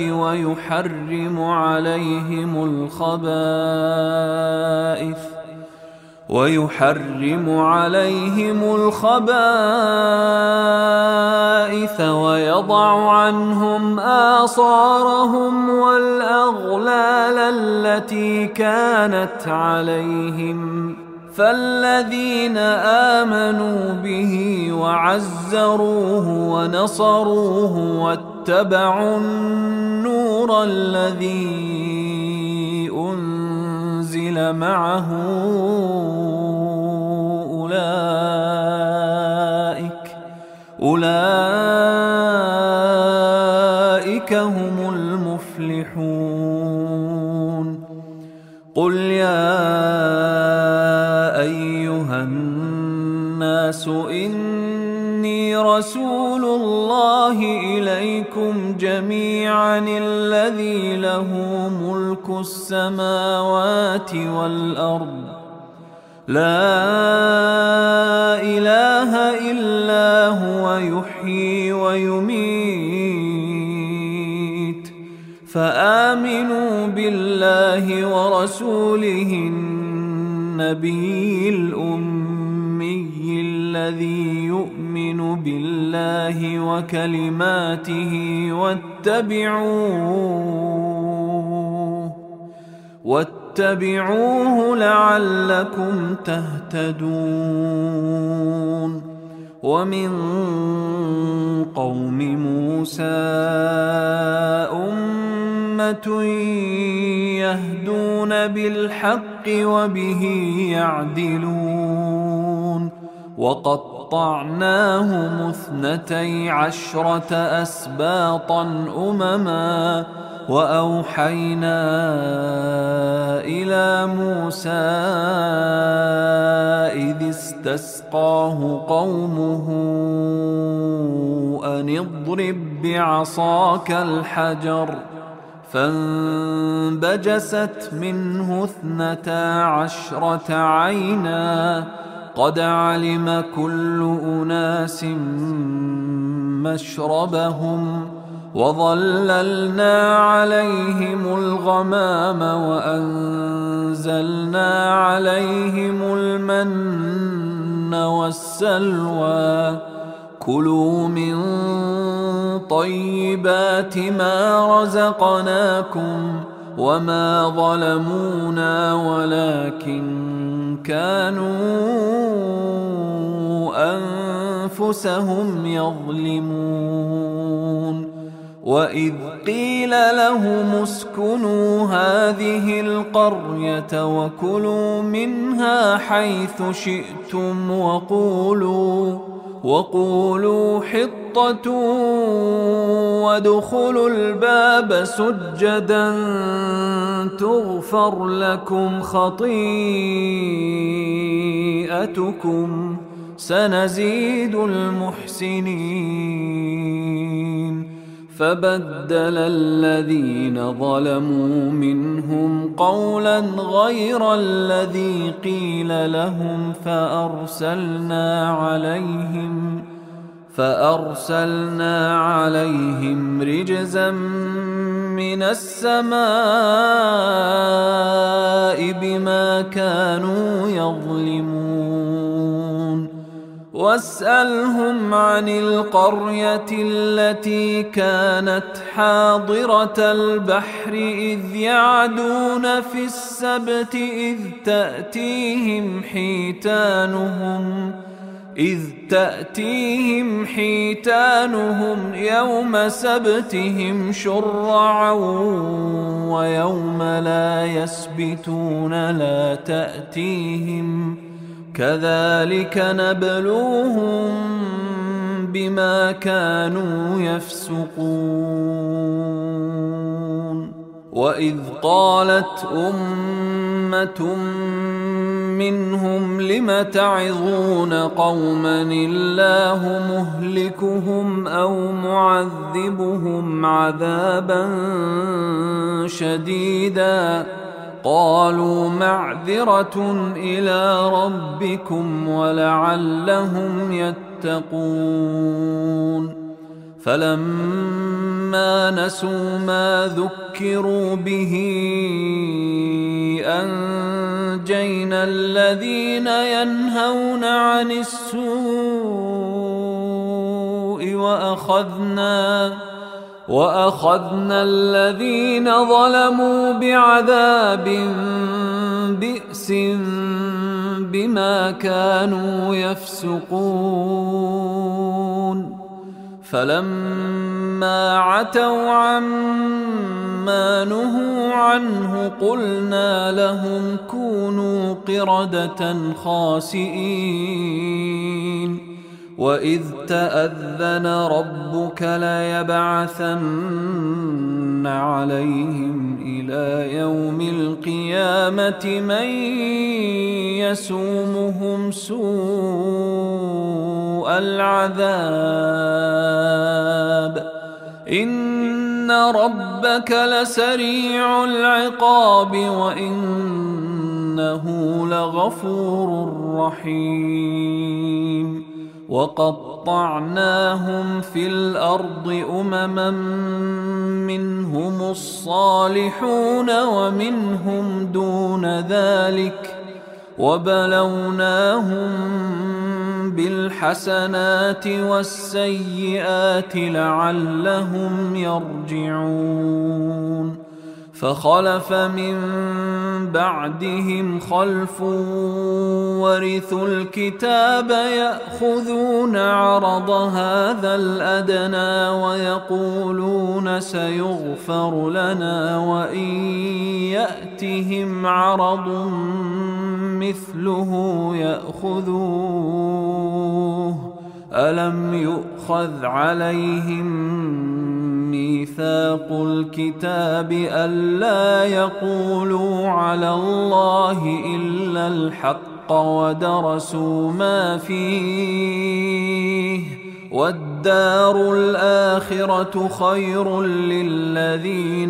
ويحرم عليهم الخبائث ويضع عنهم آصارهم والأغلال التي كانت عليهم، فالذين آمنوا به وعزروه ونصروه واتبعوا النور الذي أنزل معه أولئك هم المفلحون. قل يا أيها الناس إني رسول الله إليكم جميعا الذي له ملك السماوات والأرض، لا إله إلا هو يحيي ويميت، فآمنوا بالله ورسوله النبي الأمي الذي يؤمن بالله وكلماته واتبعوه لعلكم تهتدون. ومن قوم موسى أمة يهدون بالحق وبه يعدلون. وقطعناهم 12 أسباطا أمما، وأوحينا إلى موسى إذ استسقاه قومه أن اضرب بعصاك الحجر، فانبجست منه 12 عينا قد علم كل أناس مشربهم وظللنا عليهم الغمام وأنزلنا عليهم المن والسلوى كلوا من طيبات ما رزقناكم وما ظلمونا ولكن كانوا أنفسهم يظلمون وإذ قيل لهم اسكنوا هذه القرية وكلوا منها حيث شئتم وقولوا حطة وادخلوا الباب سجدا تغفر لكم خطيئتكم سنزيد المحسنين فبدل الذين ظلموا منهم قولا غير الذي قيل لهم فأرسلنا عليهم رجزا من السماء بما كانوا يظلمون واسألهم عن القرية التي كانت حاضرة البحر إذ يعدون في السبت إذ تأتيهم حيتانهم يوم سبتهم شرعا ويوم لا يسبتون لا تأتيهم كذلك نبلوهم بما كانوا يفسقون وإذ قالت أمة منهم لم تعظون قوما الله مهلكهم أو معذبهم عذابا شديدا قالوا معذرة إلى ربكم ولعلهم يتقون فلما نسوا ما ذكروا به أنجينا الذين ينهون عن السوء وأخذنا الذين ظلموا بعذاب بئس بما كانوا يفسقون فلما عتوا عما نهوا عنه قلنا لهم كونوا قردة خاسئين وإذ تأذن ربك ليبعثن عليهم إلى يوم القيامة من يسومهم سوء العذاب إن ربك لسريع العقاب وإنه لغفور رحيم وقطعناهم في الأرض أمما منهم الصالحون ومنهم دون ذلك وبلوناهم بالحسنات والسيئات لعلهم يرجعون فخلف من بعدهم خلف ورثوا الكتاب يأخذون عرض هذا الأدنى ويقولون سيغفر لنا وإن يأتهم عرض مثله يأخذوه ألم يؤخذ عليهم ميثاق الكتاب ألا يقولوا على الله إلا الحق ودرسوا ما فيه والدار الآخرة خير للذين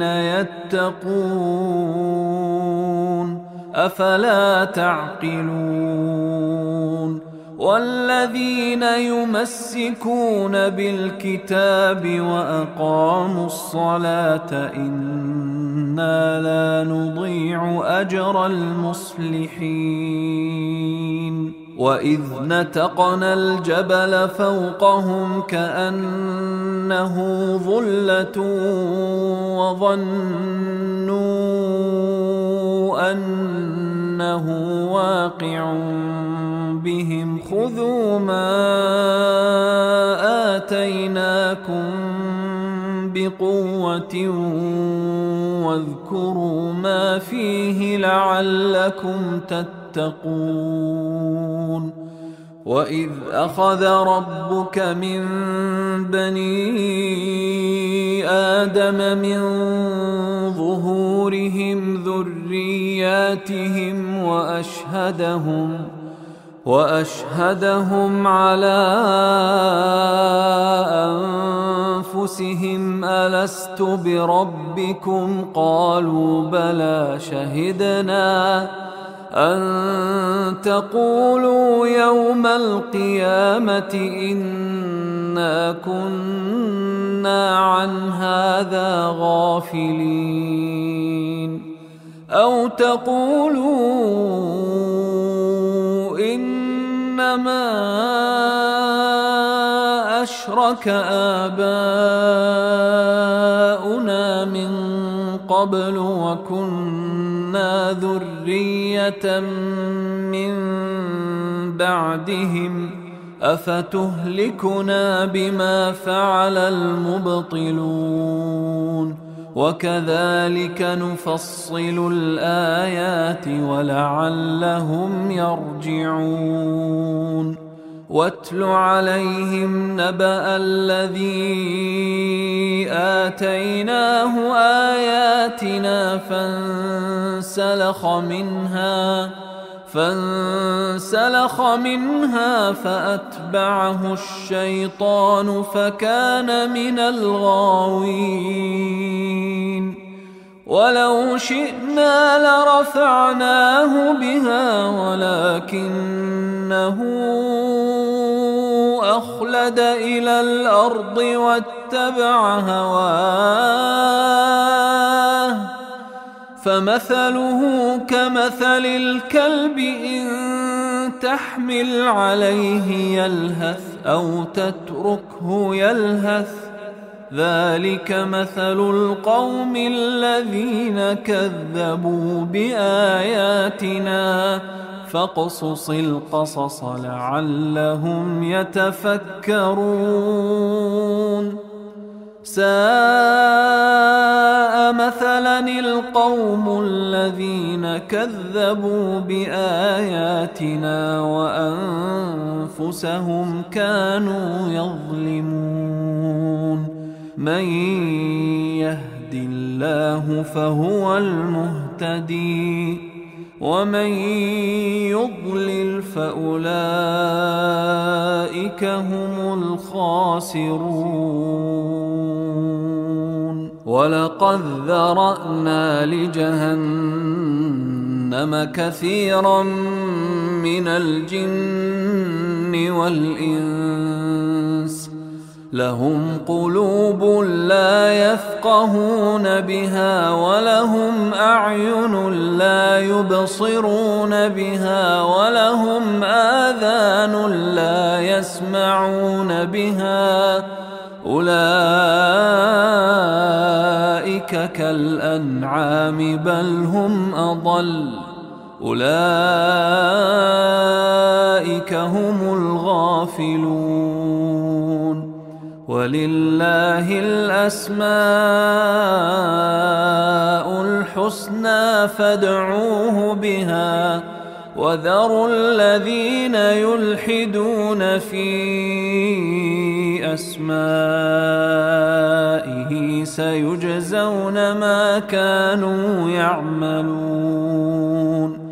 يتقون أفلا تعقلون والذين يمسكون بالكتاب وأقاموا الصلاة إنا لا نضيع أجر المصلحين وإذ نتقنا الجبل فوقهم كأنه ظلة وظنوا أنه واقع بهم خذوا ما آتيناكم بقوة واذكروا ما فيه لعلكم تتقون وإذ أخذ ربك من بني آدم من ظهورهم ذرياتهم وأشهدهم على أنفسهم ألست بربكم قالوا بلى شهدنا أن تقولوا يوم القيامة إنا كنا عن هذا غافلين أو تقولوا إنما أشرك آباؤنا من قبل وكنا ذرية من بعدهم أفتهلكنا بما فعل المبطلون وكذلك نفصل الآيات ولعلهم يرجعون واتل عليهم نبأ الذي آتيناه آياتنا فانسلخ منها فأتبعه الشيطان فكان من الغاوين ولو شئنا لرفعناه بها ولكنه أخلد إلى الأرض واتبع هواه فمثله كمثل الكلب إن تحمل عليه يلهث أو تتركه يلهث ذلك مثل القوم الذين كذبوا بآياتنا فاقصص القصص لعلهم يتفكرون ساء مثلا القوم الذين كذبوا بآياتنا وأنفسهم كانوا يظلمون من يهد الله فهو المهتدي ومن يضلل فأولئك هم الخاسرون ولقد ذرأنا لجهنم كثيرا من الجن والإنس لهم قلوب لا يفقهون بها ولهم أعين لا يبصرون بها ولهم آذان لا يسمعون بها أولئك كالأنعام بل هم أضل أولئك هم الغافلون ولله الأسماء الحسنى فادعوه بها وذروا الذين يلحدون في أسمائه سيجزون ما كانوا يعملون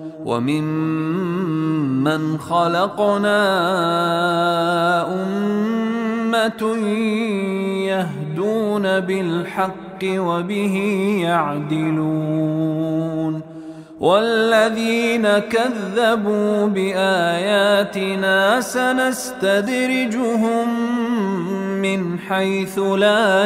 وممن خلقنا أمة يهدون بالحق وبه يعدلون والذين كذبوا بآياتنا سنستدرجهم من حيث لا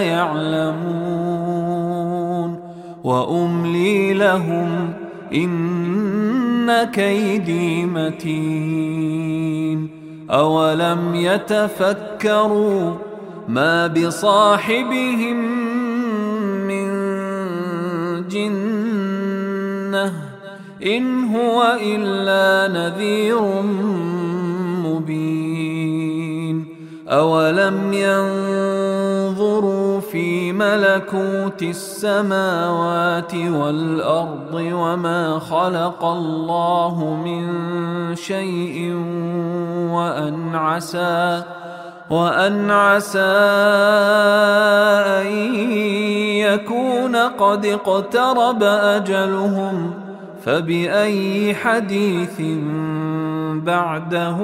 يعلمون وأملي لهم إن كيدي متين أولم يتفكروا ما بصاحبهم من جنة إن هو إلا نذير مبين أولم ينظروا في ملكوت السماوات والأرض وما خلق الله من شيء وأن عسى أن يكون قد اقترب أجلهم فبأي حديث بعده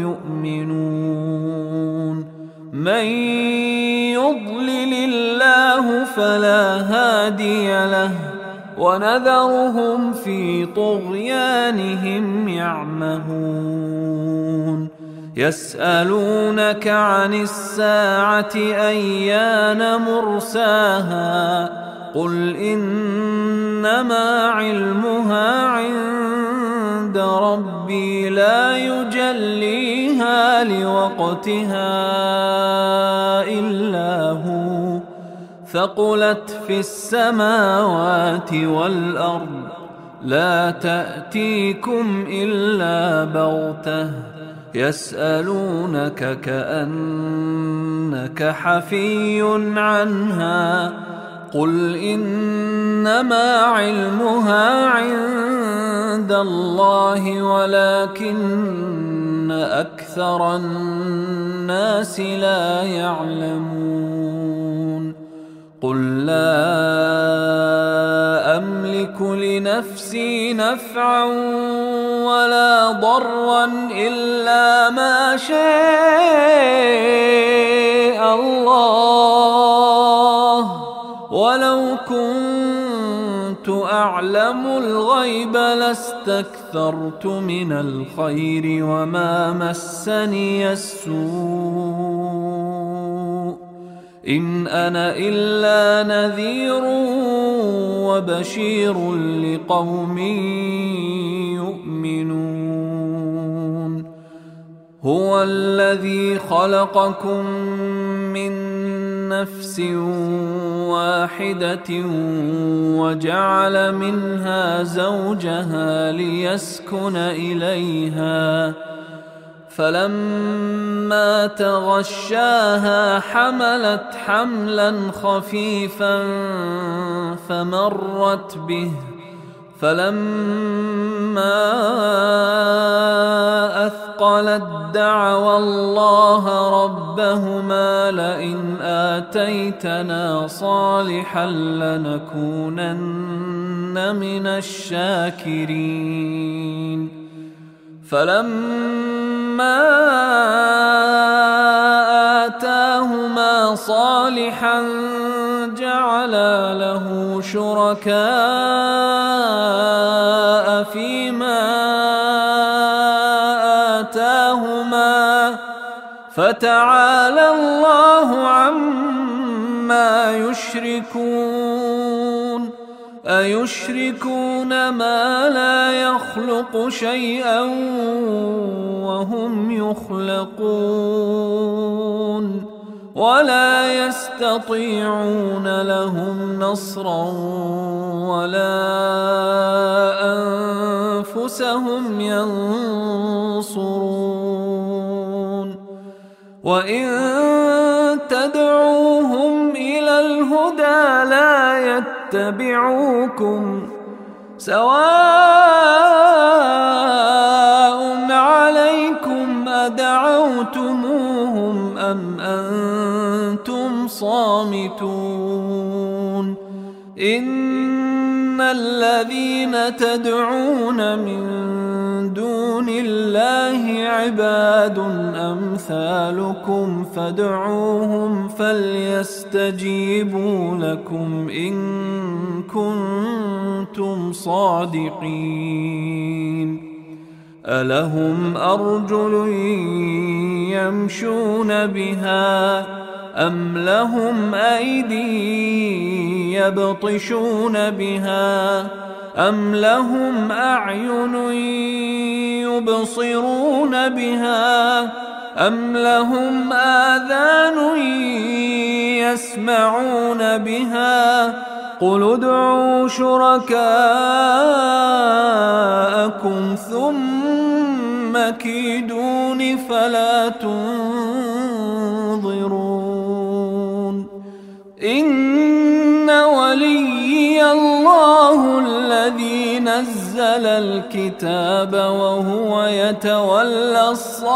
يؤمنون من يضلل الله فلا هادي له ونذرهم في طغيانهم يعمهون يسألونك عن الساعة أيان مرساها قل إنما علمها عند ربي لا يجليها لوقتها إلا هو ثقلت في السماوات والأرض لا تأتيكم إلا بغتة يسألونك كأنك حفي عنها قل إنما علمها عند الله ولكن أكثر الناس لا يعلمون قل لا أملك لنفسي نفعا ولا ضرا إلا ما شاء الله ولو كنت أعلم الغيب لاستكثرت من الخير وما مسني السوء إن أنا إلا نذير وبشير لقوم يؤمنون هو الذي خلقكم من نفس واحدة وجعل منها زوجها ليسكن إليها فلما تغشاها حملت حملا خفيفا فمرت به فلما أثقلت دعوا الله ربهما لئن آتيتنا صالحا لنكونن من الشاكرين فلما آتاهما صالحا جعلا له شركاء فيما آتاهما فتعالى الله عما يشركون أيشركون ما لا يخلق شيئا وهم يخلقون ولا يستطيعون لهم نصرا ولا أنفسهم ينصرون وإن تدعوهم إلى الهدى لا يتبعوكم سواء عليكم أدعوتموهم أم أنتم صامتون إن الذين تدعون من دون الله عباد أمثالكم فادعوهم فليستجيبوا لكم إن كنتم صادقين ألهم أرجل يمشون بها أم لهم أيدي يبطشون بها أم لهم أعين يبصرون بها أم لهم آذان يسمعون بها قل ادعوا شركاءكم ثم كيدون فلا تنظرون إن وليي الله الذي نزل الكتاب وهو يتولى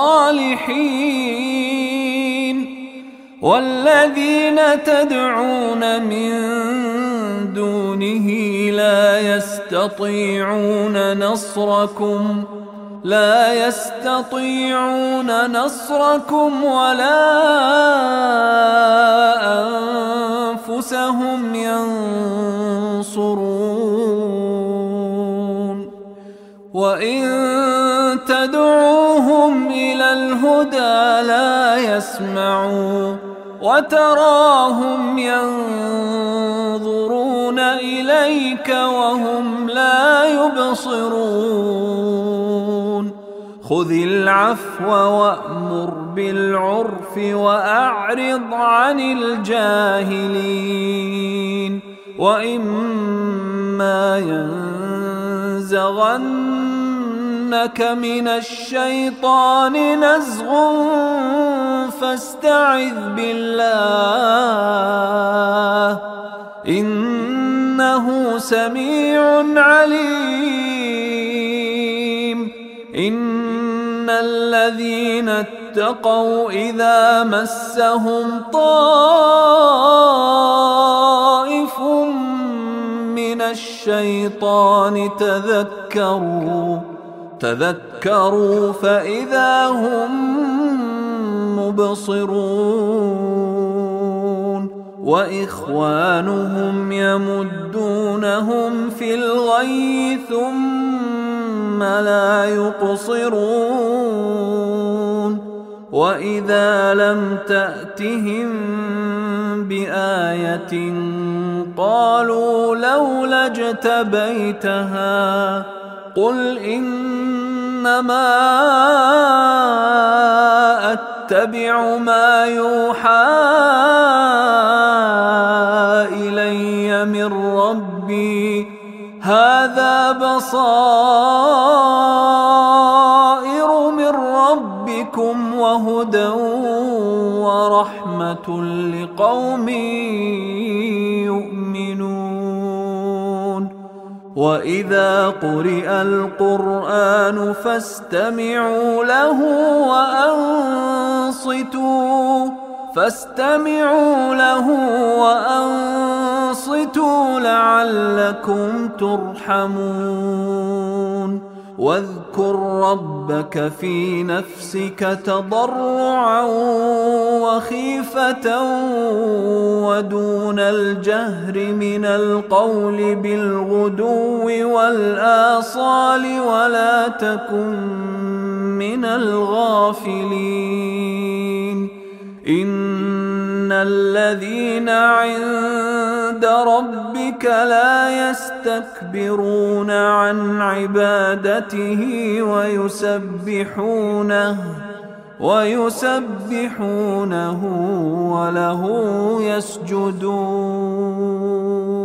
الصالحين والذين تدعون من دونه لا يستطيعون نصركم ولا أنفسهم ينصرون وإن تدعوهم إلى الهدى لا يسمعون وتراهم ينظرون إليك وهم لا يبصرون خذ العفو وأمر بالعرف وأعرض عن الجاهلين وإما ينزغنك من الشيطان نزغ فاستعذ بالله إنه سميع عليم إن الذين اتقوا إذا مسهم طائف من الشيطان تذكروا فإذا هم مبصرون وإخوانهم يمدونهم في الغي ثم لا يقصرون وإذا لم تأتهم بآية قالوا لولا اجتبيتها قل إنما أتبع ما يوحى إلي من ربي هذا بصائر من ربكم وهدى ورحمة لقوم يؤمنون وإذا قرئ القرآن فاستمعوا له وأنصتوا لعلكم ترحمون واذكر ربك في نفسك تضرعا وخيفة ودون الجهر من القول بالغدو والآصال ولا تكن من الغافلين إن الذين عند ربك لا يستكبرون عن عبادته ويسبحونه وله يسجدون